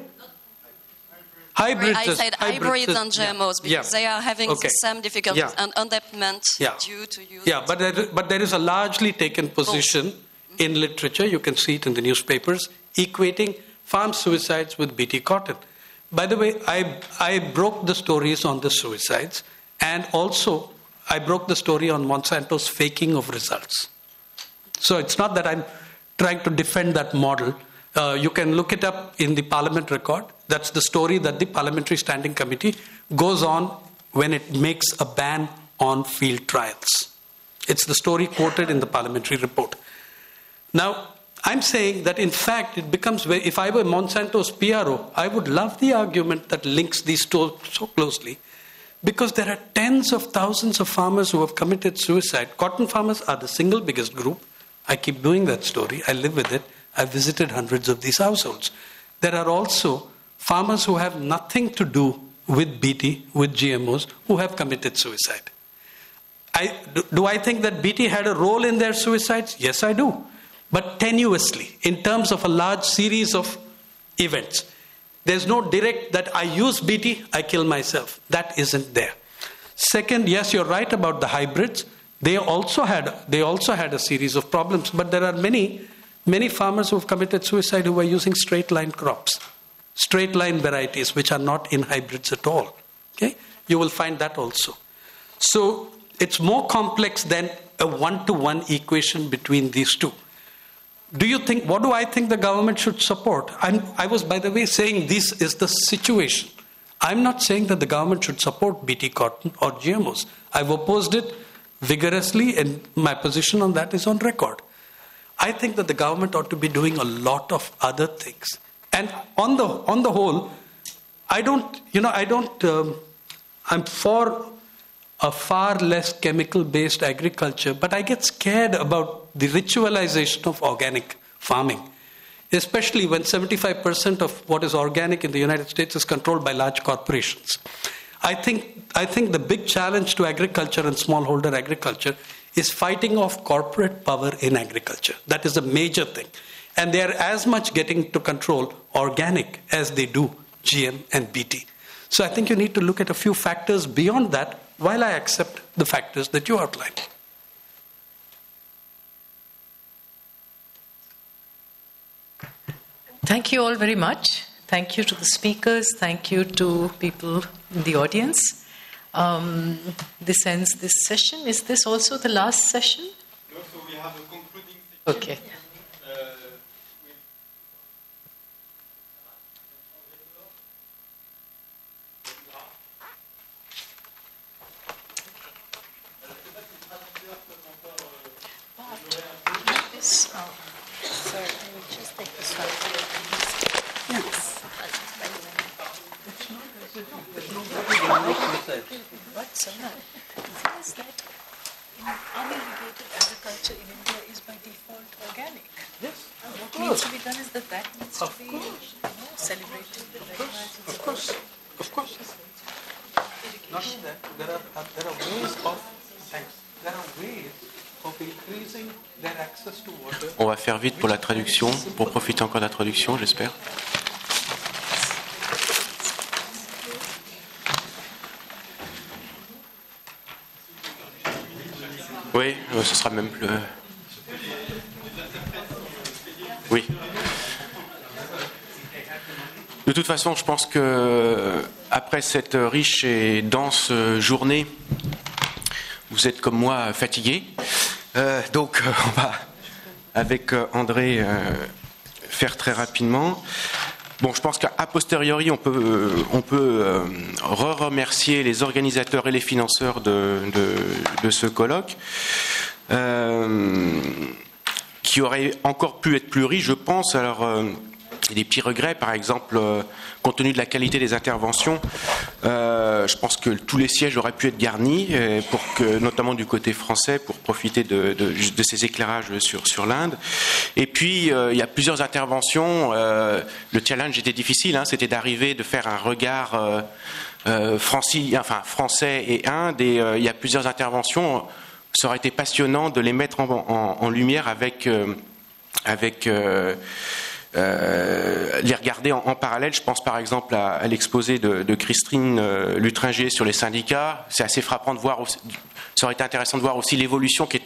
Hybrids. I said hybrids and GMOs because they are having the same difficulties and endowment due to use. Yeah, but there is a largely taken position in literature, you can see it in the newspapers, equating farm suicides with BT cotton. By the way, I broke the stories on the suicides, and also I broke the story on Monsanto's faking of results. So it's not that I'm trying to defend that model. You can look it up in the Parliament record. That's the story that the Parliamentary Standing Committee goes on when it makes a ban on field trials. It's the story quoted in the Parliamentary report. Now, I'm saying that in fact it becomes, if I were Monsanto's PRO, I would love the argument that links these two so closely, because there are tens of thousands of farmers who have committed suicide. Cotton farmers are the single biggest group. I keep doing that story. I live with it. I've visited hundreds of these households. There are also farmers who have nothing to do with BT, with GMOs, who have committed suicide. Do I think that BT had a role in their suicides? Yes, I do. But tenuously, in terms of a large series of events. There's no direct that I use BT, I kill myself. That isn't there. Second, yes, you're right about the hybrids. They also had a series of problems, but there are many farmers who have committed suicide who are using straight line crops, straight line varieties which are not in hybrids at all. Okay? You will find that also. So it's more complex than a one-to-one equation between these two. What do I think the government should support? I was, by the way, saying this is the situation. I'm not saying that the government should support BT cotton or GMOs. I've opposed it vigorously, and my position on that is on record. I think that the government ought to be doing a lot of other things. And on the whole, I'm for a far less chemical-based agriculture, but I get scared about the ritualization of organic farming, especially when 75% of what is organic in the United States is controlled by large corporations. I think the big challenge to agriculture and smallholder agriculture is fighting off corporate power in agriculture. That is a major thing. And they're as much getting to control organic as they do GM and BT. So I think you need to look at a few factors beyond that, while I accept the factors that you outlined. Thank you all very much. Thank you to the speakers. Thank you to people in the audience. This ends this session. Is this also the last session? No, so we have a concluding session. Okay. On va faire vite pour la traduction, pour profiter encore de la traduction, j'espère. Oui, ce sera même plus... Oui. De toute façon, je pense que après cette riche et dense journée, vous êtes comme moi fatigués. Donc, on va, avec André, faire très rapidement. Bon, je pense qu'à posteriori, on peut remercier les organisateurs et les financeurs de ce colloque, qui aurait encore pu être plus riche, je pense. Alors, il y a des petits regrets, par exemple, compte tenu de la qualité des interventions, je pense que tous les sièges auraient pu être garnis, pour que, notamment du côté français, pour profiter de ces éclairages sur l'Inde. Et puis, il y a plusieurs interventions. Le challenge était difficile, hein, c'était de faire un regard français et Inde. Et il y a plusieurs interventions. Ça aurait été passionnant de les mettre en lumière avec les regarder en parallèle. Je pense par exemple à l'exposé de Christine Lutringer sur les syndicats. C'est assez frappant de voir aussi, ça aurait été intéressant de voir aussi l'évolution qui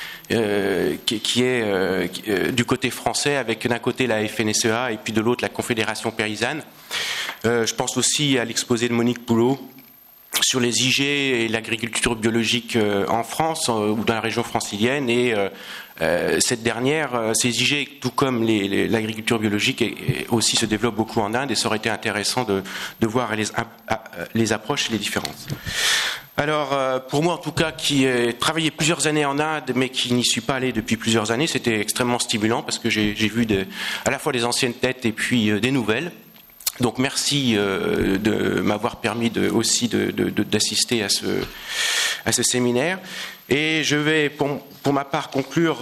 est du côté français, avec d'un côté la FNSEA et puis de l'autre la Confédération paysanne. Je pense aussi à l'exposé de Monique Poulot sur les IG et l'agriculture biologique en France ou dans la région francilienne, et cette dernière, ces IG, tout comme l'agriculture biologique, aussi se développent beaucoup en Inde, et ça aurait été intéressant de voir les approches et les différences. Alors, pour moi en tout cas, qui ai travaillé plusieurs années en Inde, mais qui n'y suis pas allé depuis plusieurs années, c'était extrêmement stimulant, parce que j'ai vu à la fois des anciennes têtes et puis des nouvelles. Donc merci de m'avoir permis aussi d'assister à ce séminaire. Et je vais pour ma part conclure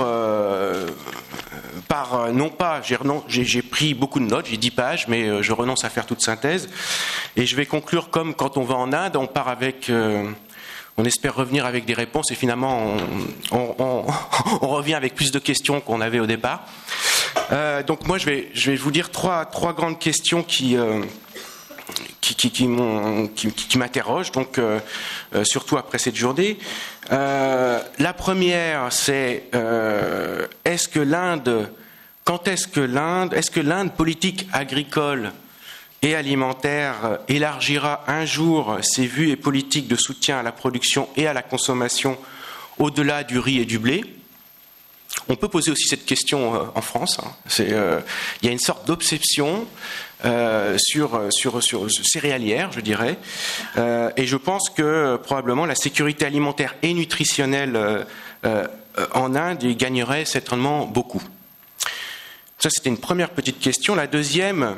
par j'ai pris beaucoup de notes, j'ai 10 pages, mais je renonce à faire toute synthèse. Et je vais conclure comme quand on va en Inde, on part avec... on espère revenir avec des réponses, et finalement on revient avec plus de questions qu'on avait au départ. Donc moi je vais vous dire trois grandes questions qui m'interrogent, donc surtout après cette journée. La première, c'est est-ce que l'Inde politique agricole et alimentaire élargira un jour ses vues et politiques de soutien à la production et à la consommation au-delà du riz et du blé? On peut poser aussi cette question en France. Il y a une sorte d'obsession sur céréalière, je dirais, et je pense que probablement la sécurité alimentaire et nutritionnelle en Inde y gagnerait certainement beaucoup. Ça, c'était une première petite question. La deuxième,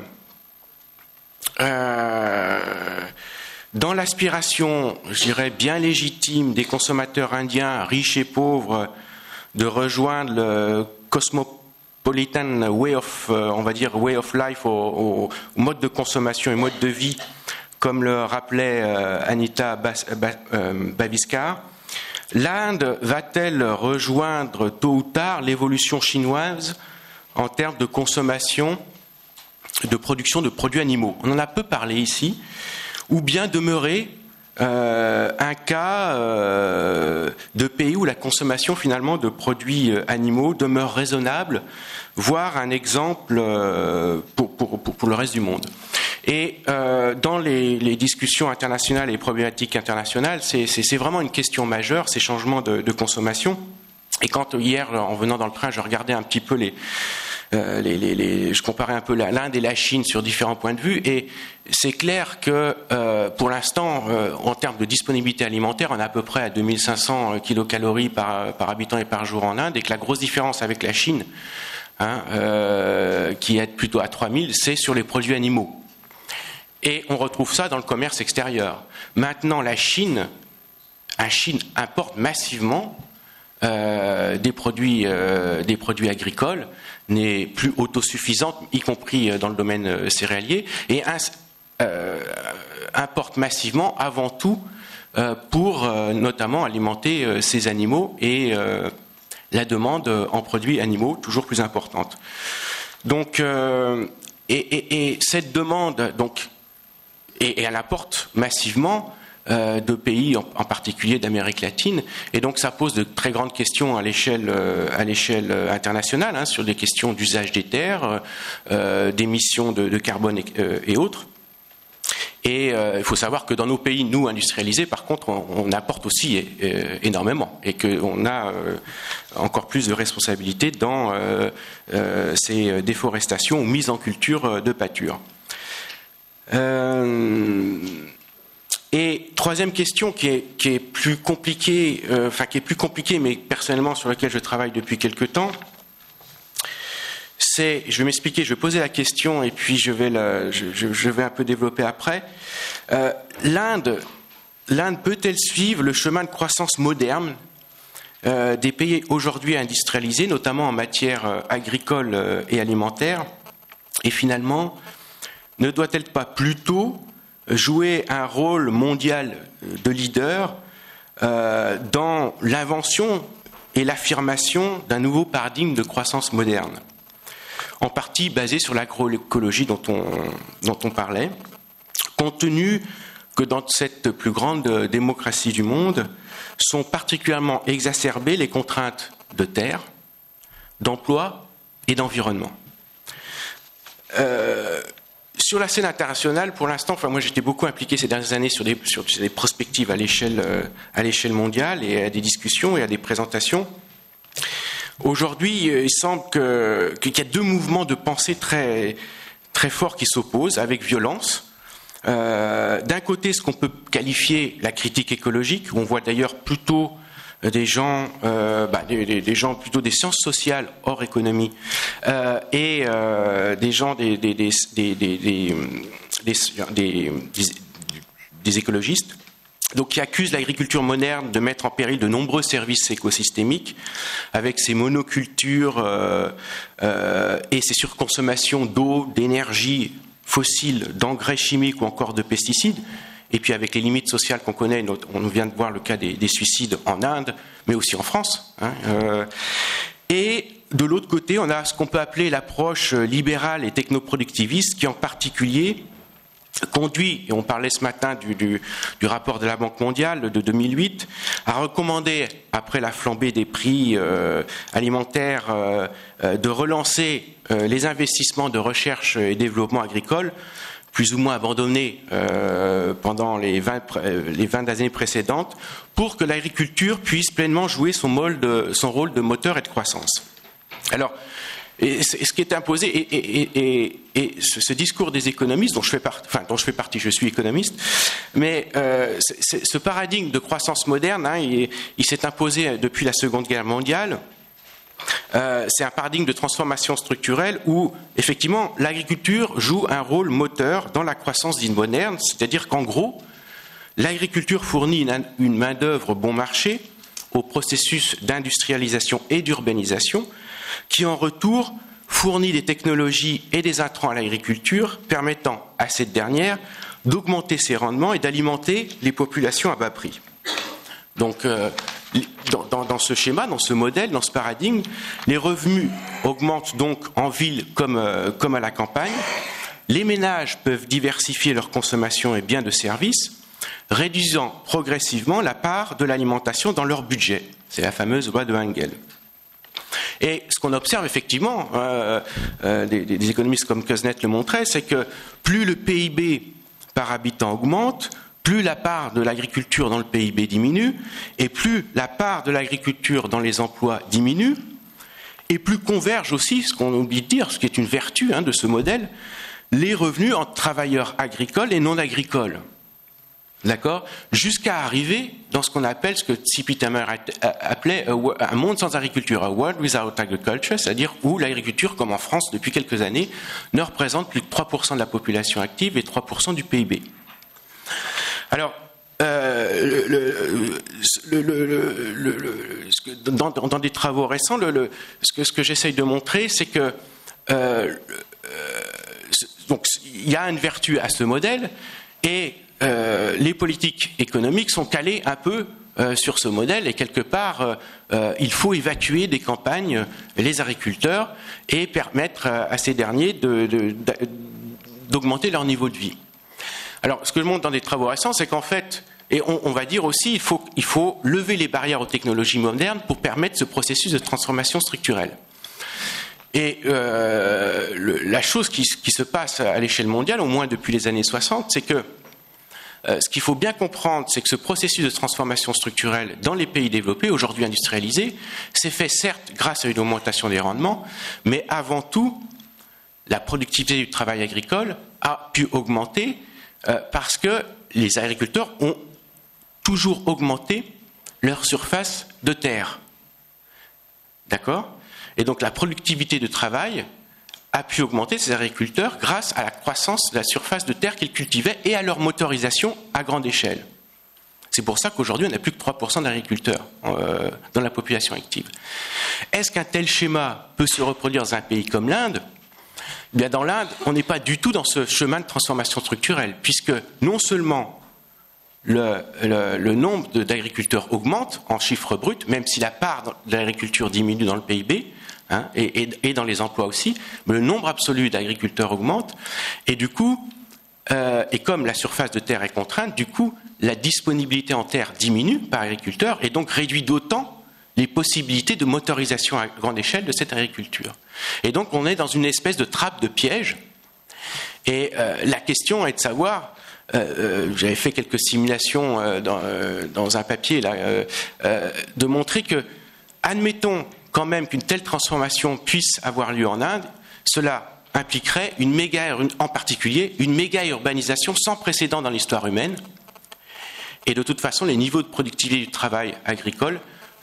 dans l'aspiration, je dirais, bien légitime des consommateurs indiens, riches et pauvres, de rejoindre le cosmopolitan way of life, au mode de consommation et mode de vie, comme le rappelait Anita Bhaviskar. L'Inde va-t-elle rejoindre tôt ou tard l'évolution chinoise en termes de consommation, de production de produits animaux. On en a peu parlé ici, ou bien demeurer un cas de pays où la consommation finalement de produits animaux demeure raisonnable, voire un exemple pour le reste du monde. Et dans les discussions internationales et les problématiques internationales, c'est vraiment une question majeure, ces changements de consommation. Et quand hier, en venant dans le train, je regardais un petit peu je comparais un peu l'Inde et la Chine sur différents points de vue, et c'est clair que pour l'instant, en termes de disponibilité alimentaire, on est à peu près à 2500 kilocalories par habitant et par jour en Inde, et que la grosse différence avec la Chine, qui est plutôt à 3000, c'est sur les produits animaux. Et on retrouve ça dans le commerce extérieur. Maintenant, la Chine importe massivement des produits agricoles, n'est plus autosuffisante, y compris dans le domaine céréalier, et importe massivement avant tout pour notamment alimenter ses animaux, et la demande en produits animaux toujours plus importante. Donc, et cette demande, donc, et elle apporte massivement de pays, en particulier d'Amérique latine, et donc ça pose de très grandes questions à l'échelle internationale, sur des questions d'usage des terres, d'émissions de carbone et autres. Et il faut savoir que dans nos pays, nous, industrialisés, par contre, on apporte aussi énormément, et qu'on a encore plus de responsabilités dans ces déforestations ou mises en culture de pâture. Et troisième question qui est plus compliquée, mais personnellement sur laquelle je travaille depuis quelque temps, c'est, je vais m'expliquer, je vais poser la question et puis je vais un peu développer après. L'Inde peut-elle suivre le chemin de croissance moderne des pays aujourd'hui industrialisés, notamment en matière agricole et alimentaire, et finalement, ne doit-elle pas plutôt jouer un rôle mondial de leader dans l'invention et l'affirmation d'un nouveau paradigme de croissance moderne, en partie basé sur l'agroécologie dont on parlait, compte tenu que dans cette plus grande démocratie du monde sont particulièrement exacerbées les contraintes de terre, d'emploi et d'environnement. Sur la scène internationale, pour l'instant, moi j'étais beaucoup impliqué ces dernières années sur des prospectives à l'échelle mondiale, et à des discussions et à des présentations. Aujourd'hui, il semble qu'il y a deux mouvements de pensée très, très forts qui s'opposent avec violence. D'un côté, ce qu'on peut qualifier la critique écologique, où on voit d'ailleurs plutôt des gens plutôt des sciences sociales hors économie, et des gens des écologistes, donc qui accusent l'agriculture moderne de mettre en péril de nombreux services écosystémiques avec ses monocultures et ses surconsommations d'eau, d'énergie fossile, d'engrais chimiques ou encore de pesticides. Et puis avec les limites sociales qu'on connaît, on vient de voir le cas des suicides en Inde, mais aussi en France. Et de l'autre côté, on a ce qu'on peut appeler l'approche libérale et technoproductiviste, qui en particulier conduit, et on parlait ce matin du rapport de la Banque mondiale de 2008, à recommander, après la flambée des prix alimentaires, de relancer les investissements de recherche et développement agricole, plus ou moins abandonnés pendant les 20 années précédentes, pour que l'agriculture puisse pleinement jouer son rôle de moteur et de croissance. Alors, ce qui est imposé, et ce discours des économistes, dont je fais partie, je suis économiste, mais ce paradigme de croissance moderne, il s'est imposé depuis la Seconde Guerre mondiale. C'est un paradigme de transformation structurelle où, effectivement, l'agriculture joue un rôle moteur dans la croissance dite moderne, c'est-à-dire qu'en gros, l'agriculture fournit une main-d'œuvre bon marché au processus d'industrialisation et d'urbanisation, qui en retour fournit des technologies et des intrants à l'agriculture permettant à cette dernière d'augmenter ses rendements et d'alimenter les populations à bas prix. Donc dans ce schéma, dans ce modèle, dans ce paradigme, les revenus augmentent donc en ville comme à la campagne. Les ménages peuvent diversifier leur consommation et biens de services, réduisant progressivement la part de l'alimentation dans leur budget. C'est la fameuse loi de Engel. Et ce qu'on observe effectivement, des économistes comme Kuznets le montraient, c'est que plus le PIB par habitant augmente, plus la part de l'agriculture dans le PIB diminue, et plus la part de l'agriculture dans les emplois diminue, et plus convergent aussi, ce qu'on oublie de dire, ce qui est une vertu de ce modèle, les revenus entre travailleurs agricoles et non agricoles. D'accord ? Jusqu'à arriver dans ce qu'on appelle, ce que Cipitamer appelait un monde sans agriculture, a world without agriculture, c'est-à-dire où l'agriculture, comme en France depuis quelques années, ne représente plus que 3% de la population active et 3% du PIB. Alors, dans des travaux récents, ce que j'essaye de montrer, c'est que donc, il y a une vertu à ce modèle et les politiques économiques sont calées un peu sur ce modèle et quelque part il faut évacuer des campagnes les agriculteurs et permettre à ces derniers d'augmenter leur niveau de vie. Alors ce que je montre dans des travaux récents, c'est qu'en fait, et on va dire aussi, il faut lever les barrières aux technologies modernes pour permettre ce processus de transformation structurelle. Et la chose qui se passe à l'échelle mondiale, au moins depuis les années 60, c'est que ce qu'il faut bien comprendre, c'est que ce processus de transformation structurelle dans les pays développés, aujourd'hui industrialisés, s'est fait certes grâce à une augmentation des rendements, mais avant tout, la productivité du travail agricole a pu augmenter parce que les agriculteurs ont toujours augmenté leur surface de terre. D'accord ? Et donc la productivité de travail a pu augmenter ces agriculteurs grâce à la croissance de la surface de terre qu'ils cultivaient et à leur motorisation à grande échelle. C'est pour ça qu'aujourd'hui, on n'a plus que 3% d'agriculteurs dans la population active. Est-ce qu'un tel schéma peut se reproduire dans un pays comme l'Inde ? Bien, dans l'Inde, on n'est pas du tout dans ce chemin de transformation structurelle, puisque non seulement le nombre d'agriculteurs augmente en chiffres bruts, même si la part de l'agriculture diminue dans le PIB, et dans les emplois aussi, mais le nombre absolu d'agriculteurs augmente, et du coup, et comme la surface de terre est contrainte, du coup, la disponibilité en terre diminue par agriculteur, et donc réduit d'autant les possibilités de motorisation à grande échelle de cette agriculture. Et donc, on est dans une espèce de trappe de piège, et la question est de savoir, j'avais fait quelques simulations dans un papier, là, de montrer que, admettons quand même qu'une telle transformation puisse avoir lieu en Inde, cela impliquerait en particulier une méga-urbanisation sans précédent dans l'histoire humaine. Et de toute façon, les niveaux de productivité du travail agricole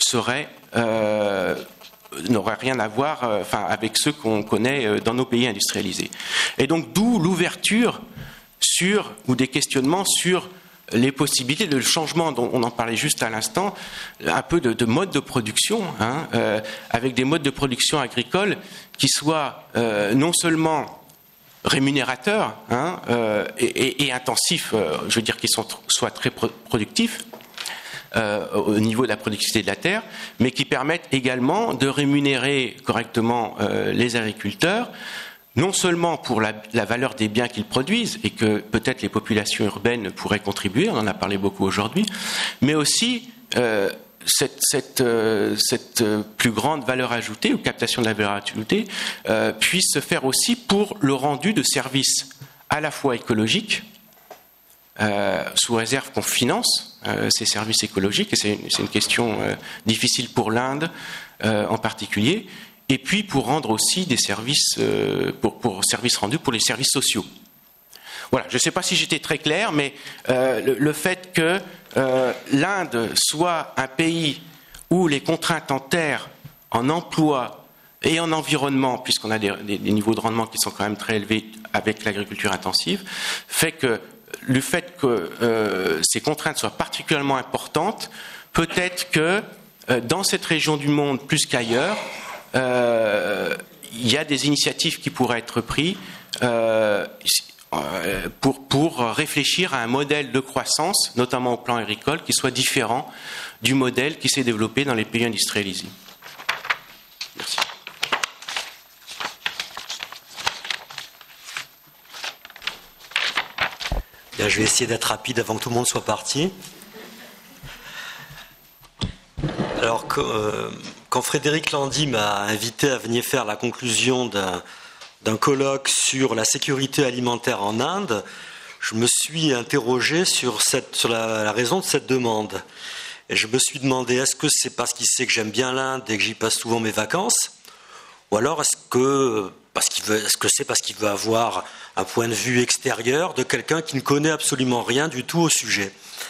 n'auraient rien à voir avec ceux qu'on connaît dans nos pays industrialisés. Et donc d'où l'ouverture ou des questionnements sur les possibilités de changement, dont on en parlait juste à l'instant, un peu de mode de production, avec des modes de production agricoles qui soient non seulement rémunérateurs et intensifs, je veux dire qu'ils soient très productifs au niveau de la productivité de la terre, mais qui permettent également de rémunérer correctement les agriculteurs, non seulement pour la valeur des biens qu'ils produisent, et que peut-être les populations urbaines pourraient contribuer, on en a parlé beaucoup aujourd'hui, mais aussi cette plus grande valeur ajoutée, ou captation de la valeur ajoutée, puisse se faire aussi pour le rendu de services à la fois écologiques, sous réserve qu'on finance ces services écologiques, et c'est une question difficile pour l'Inde en particulier, et puis pour rendre aussi des services, pour services rendus pour les services sociaux. Voilà, je ne sais pas si j'étais très clair, mais le fait que l'Inde soit un pays où les contraintes en terre, en emploi et en environnement, puisqu'on a des niveaux de rendement qui sont quand même très élevés avec l'agriculture intensive, fait que le fait que ces contraintes soient particulièrement importantes, peut-être que dans cette région du monde plus qu'ailleurs, il y a des initiatives qui pourraient être prises pour réfléchir à un modèle de croissance, notamment au plan agricole, qui soit différent du modèle qui s'est développé dans les pays industrialisés. Merci. Bien, je vais essayer d'être rapide avant que tout le monde soit parti. Alors, quand Frédéric Landy m'a invité à venir faire la conclusion d'un colloque sur la sécurité alimentaire en Inde, je me suis interrogé sur la raison de cette demande. Et je me suis demandé, est-ce que c'est parce qu'il sait que j'aime bien l'Inde et que j'y passe souvent mes vacances? Ou alors est-ce que c'est parce qu'il veut avoir un point de vue extérieur de quelqu'un qui ne connaît absolument rien du tout au sujet?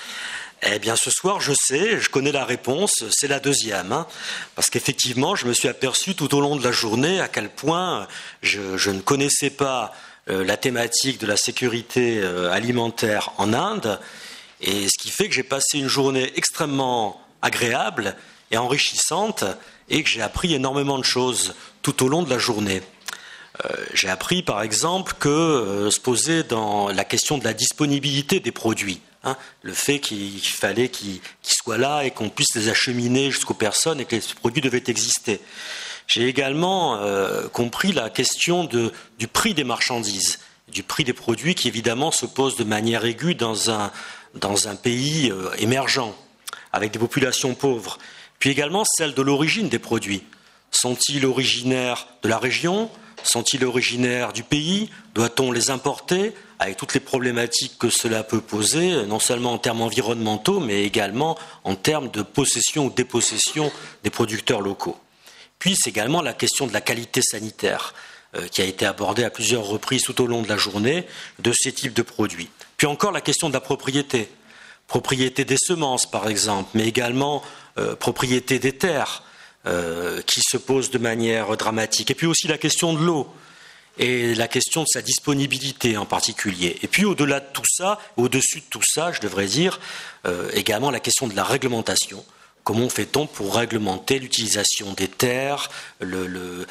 Eh bien, ce soir, je connais la réponse, c'est la deuxième. Parce qu'effectivement, je me suis aperçu tout au long de la journée à quel point je ne connaissais pas la thématique de la sécurité alimentaire en Inde, et ce qui fait que j'ai passé une journée extrêmement agréable et enrichissante, et que j'ai appris énormément de choses tout au long de la journée. J'ai appris, par exemple, que se posait dans la question de la disponibilité des produits. Le fait qu'il fallait qu'ils soient là et qu'on puisse les acheminer jusqu'aux personnes et que les produits devaient exister. J'ai également compris la question du prix des marchandises, du prix des produits qui évidemment se pose de manière aiguë dans un pays émergent, avec des populations pauvres. Puis également celle de l'origine des produits. Sont-ils originaires de la région ? Sont-ils originaires du pays? Doit-on les importer? Avec toutes les problématiques que cela peut poser, non seulement en termes environnementaux, mais également en termes de possession ou dépossession des producteurs locaux. Puis c'est également la question de la qualité sanitaire, qui a été abordée à plusieurs reprises tout au long de la journée, de ces types de produits. Puis encore la question de la propriété. Propriété des semences, par exemple, mais également propriété des terres, qui se pose de manière dramatique. Et puis aussi la question de l'eau, et la question de sa disponibilité en particulier. Et puis au-delà de tout ça, au-dessus de tout ça, je devrais dire, également la question de la réglementation. Comment fait-on pour réglementer l'utilisation des terres, les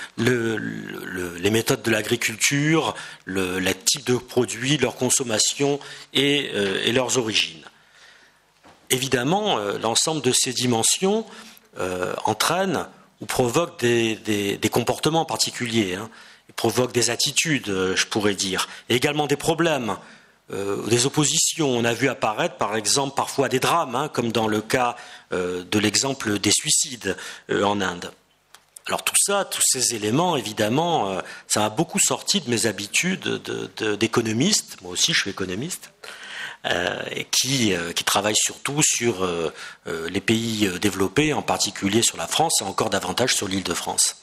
méthodes de l'agriculture, les types de produits, leur consommation et leurs origines. Évidemment, l'ensemble de ces dimensions entraînent ou provoquent des comportements particuliers, provoquent des attitudes, je pourrais dire, et également des problèmes, des oppositions. On a vu apparaître, par exemple, parfois des drames, comme dans le cas de l'exemple des suicides en Inde. Alors tout ça, tous ces éléments, évidemment, ça m'a beaucoup sorti de mes habitudes d'économiste. Moi aussi, je suis économiste. Et qui travaille surtout sur les pays développés, en particulier sur la France et encore davantage sur l'Île-de-France.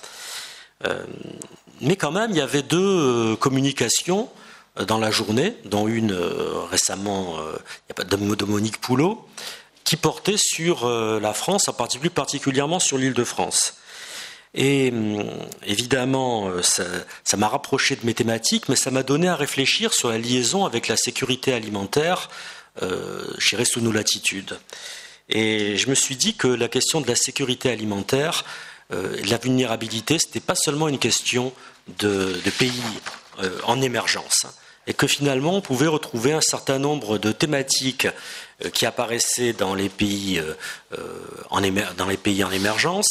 Mais quand même, il y avait deux communications dans la journée, dont une récemment de Monique Poulot, qui portait sur la France, en particulièrement sur l'Île-de-France. Et évidemment, ça m'a rapproché de mes thématiques, mais ça m'a donné à réfléchir sur la liaison avec la sécurité alimentaire, je dirais sous nos latitudes. Et je me suis dit que la question de la sécurité alimentaire, de la vulnérabilité, ce n'était pas seulement une question de pays en émergence, et que finalement on pouvait retrouver un certain nombre de thématiques qui apparaissaient dans les pays en émergence,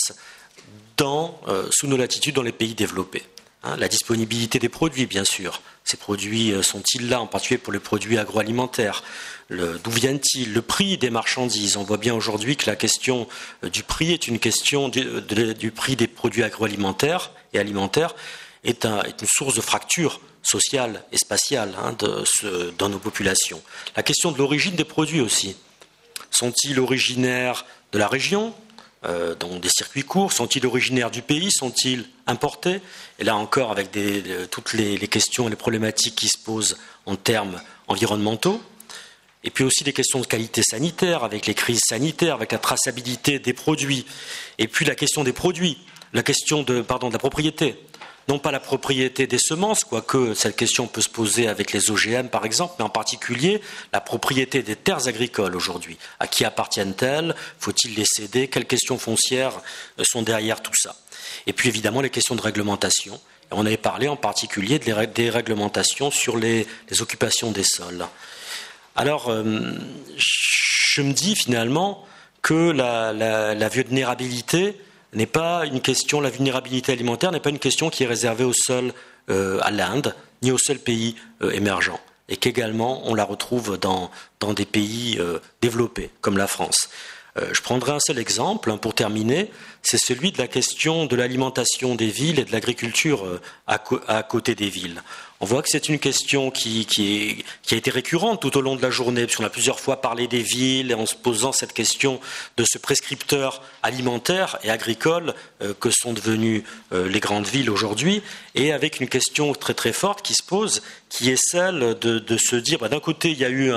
sous nos latitudes dans les pays développés. La disponibilité des produits, bien sûr. Ces produits sont-ils là, en particulier pour les produits agroalimentaires? D'où viennent-ils? Le prix des marchandises. On voit bien aujourd'hui que la question du prix est une question du prix des produits agroalimentaires et alimentaires est une source de fracture sociale et spatiale dans nos populations. La question de l'origine des produits aussi. Sont-ils originaires de la région? Donc des circuits courts, sont-ils originaires du pays, sont-ils importés? Et là encore avec toutes les questions et les problématiques qui se posent en termes environnementaux, et puis aussi des questions de qualité sanitaire, avec les crises sanitaires, avec la traçabilité des produits, et puis la question des produits, la question de la propriété. Non pas la propriété des semences, quoique cette question peut se poser avec les OGM par exemple, mais en particulier la propriété des terres agricoles aujourd'hui. À qui appartiennent-elles? Faut-il les céder? Quelles questions foncières sont derrière tout ça? Et puis évidemment les questions de réglementation. Et on avait parlé en particulier des réglementations sur les occupations des sols. Alors je me dis finalement que la vulnérabilité n'est pas une question, la vulnérabilité alimentaire n'est pas une question qui est réservée à l'Inde, ni aux seuls pays émergents, et qu'également on la retrouve dans des pays développés, comme la France. Je prendrai un seul exemple pour terminer, c'est celui de la question de l'alimentation des villes et de l'agriculture à côté des villes. On voit que c'est une question qui a été récurrente tout au long de la journée, puisqu'on a plusieurs fois parlé des villes, en se posant cette question de ce prescripteur alimentaire et agricole que sont devenues les grandes villes aujourd'hui, et avec une question très très forte qui se pose, qui est celle de se dire, d'un côté, il y a eu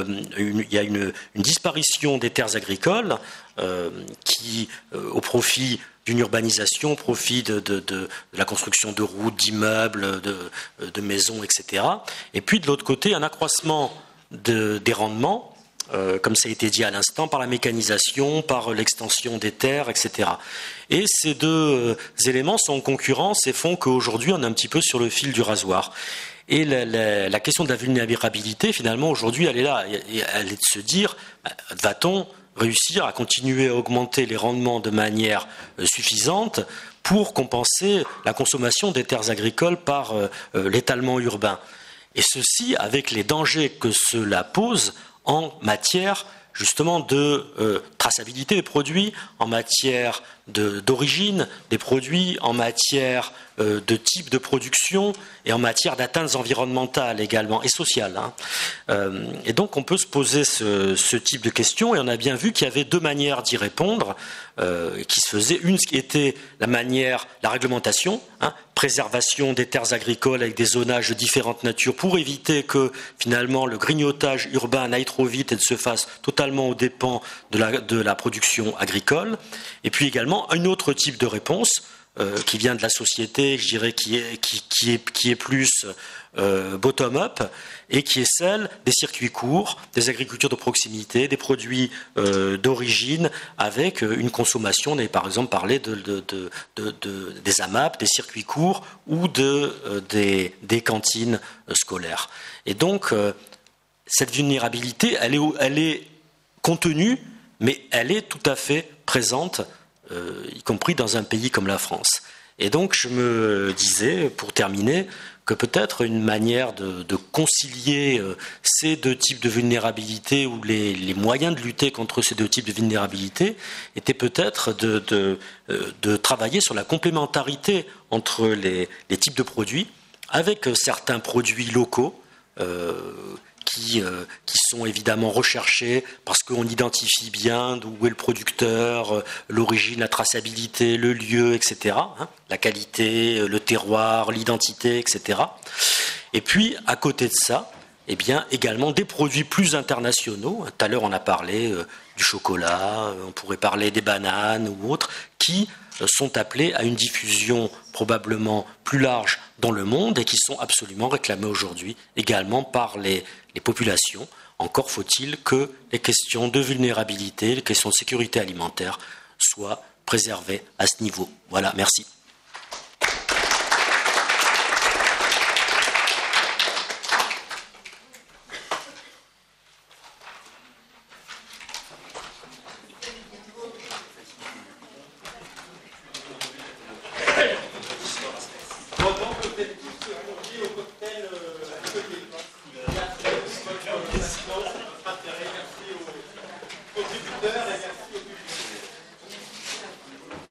une disparition des terres agricoles qui, au profit d'une urbanisation, au profit de la construction de routes, d'immeubles, de maisons, etc. Et puis de l'autre côté, un accroissement des rendements, comme ça a été dit à l'instant, par la mécanisation, par l'extension des terres, etc. Et ces deux éléments sont en concurrence et font qu'aujourd'hui, on est un petit peu sur le fil du rasoir. Et la question de la vulnérabilité, finalement, aujourd'hui, elle est là. Elle est de se dire, va-t-on réussir à continuer à augmenter les rendements de manière suffisante pour compenser la consommation des terres agricoles par l'étalement urbain. Et ceci avec les dangers que cela pose en matière justement de traçabilité des produits, en matière d'origine des produits, en matière de type de production et en matière d'atteintes environnementales également et sociales. Et donc on peut se poser ce type de questions et on a bien vu qu'il y avait deux manières d'y répondre qui se faisaient. Une qui était la réglementation, préservation des terres agricoles avec des zonages de différentes natures pour éviter que finalement le grignotage urbain n'aille trop vite et ne se fasse totalement aux dépens de la production agricole. Et puis également un autre type de réponse qui vient de la société, je dirais, qui est plus bottom-up et qui est celle des circuits courts, des agricultures de proximité, des produits d'origine avec une consommation. On avait par exemple parlé des AMAP, des circuits courts ou des cantines scolaires. Et donc cette vulnérabilité, elle est contenue, mais elle est tout à fait présente, y compris dans un pays comme la France. Et donc je me disais, pour terminer, que peut-être une manière de concilier ces deux types de vulnérabilité ou les moyens de lutter contre ces deux types de vulnérabilité était peut-être de travailler sur la complémentarité entre les types de produits, avec certains produits locaux qui sont évidemment recherchés parce qu'on identifie bien d'où est le producteur, l'origine, la traçabilité, le lieu, etc. La qualité, le terroir, l'identité, etc. Et puis, à côté de ça, eh bien, également des produits plus internationaux. Tout à l'heure, on a parlé du chocolat, on pourrait parler des bananes ou autres, qui sont appelés à une diffusion probablement plus large dans le monde et qui sont absolument réclamés aujourd'hui également par les populations. Encore faut-il que les questions de vulnérabilité, les questions de sécurité alimentaire soient préservées à ce niveau. Voilà, merci.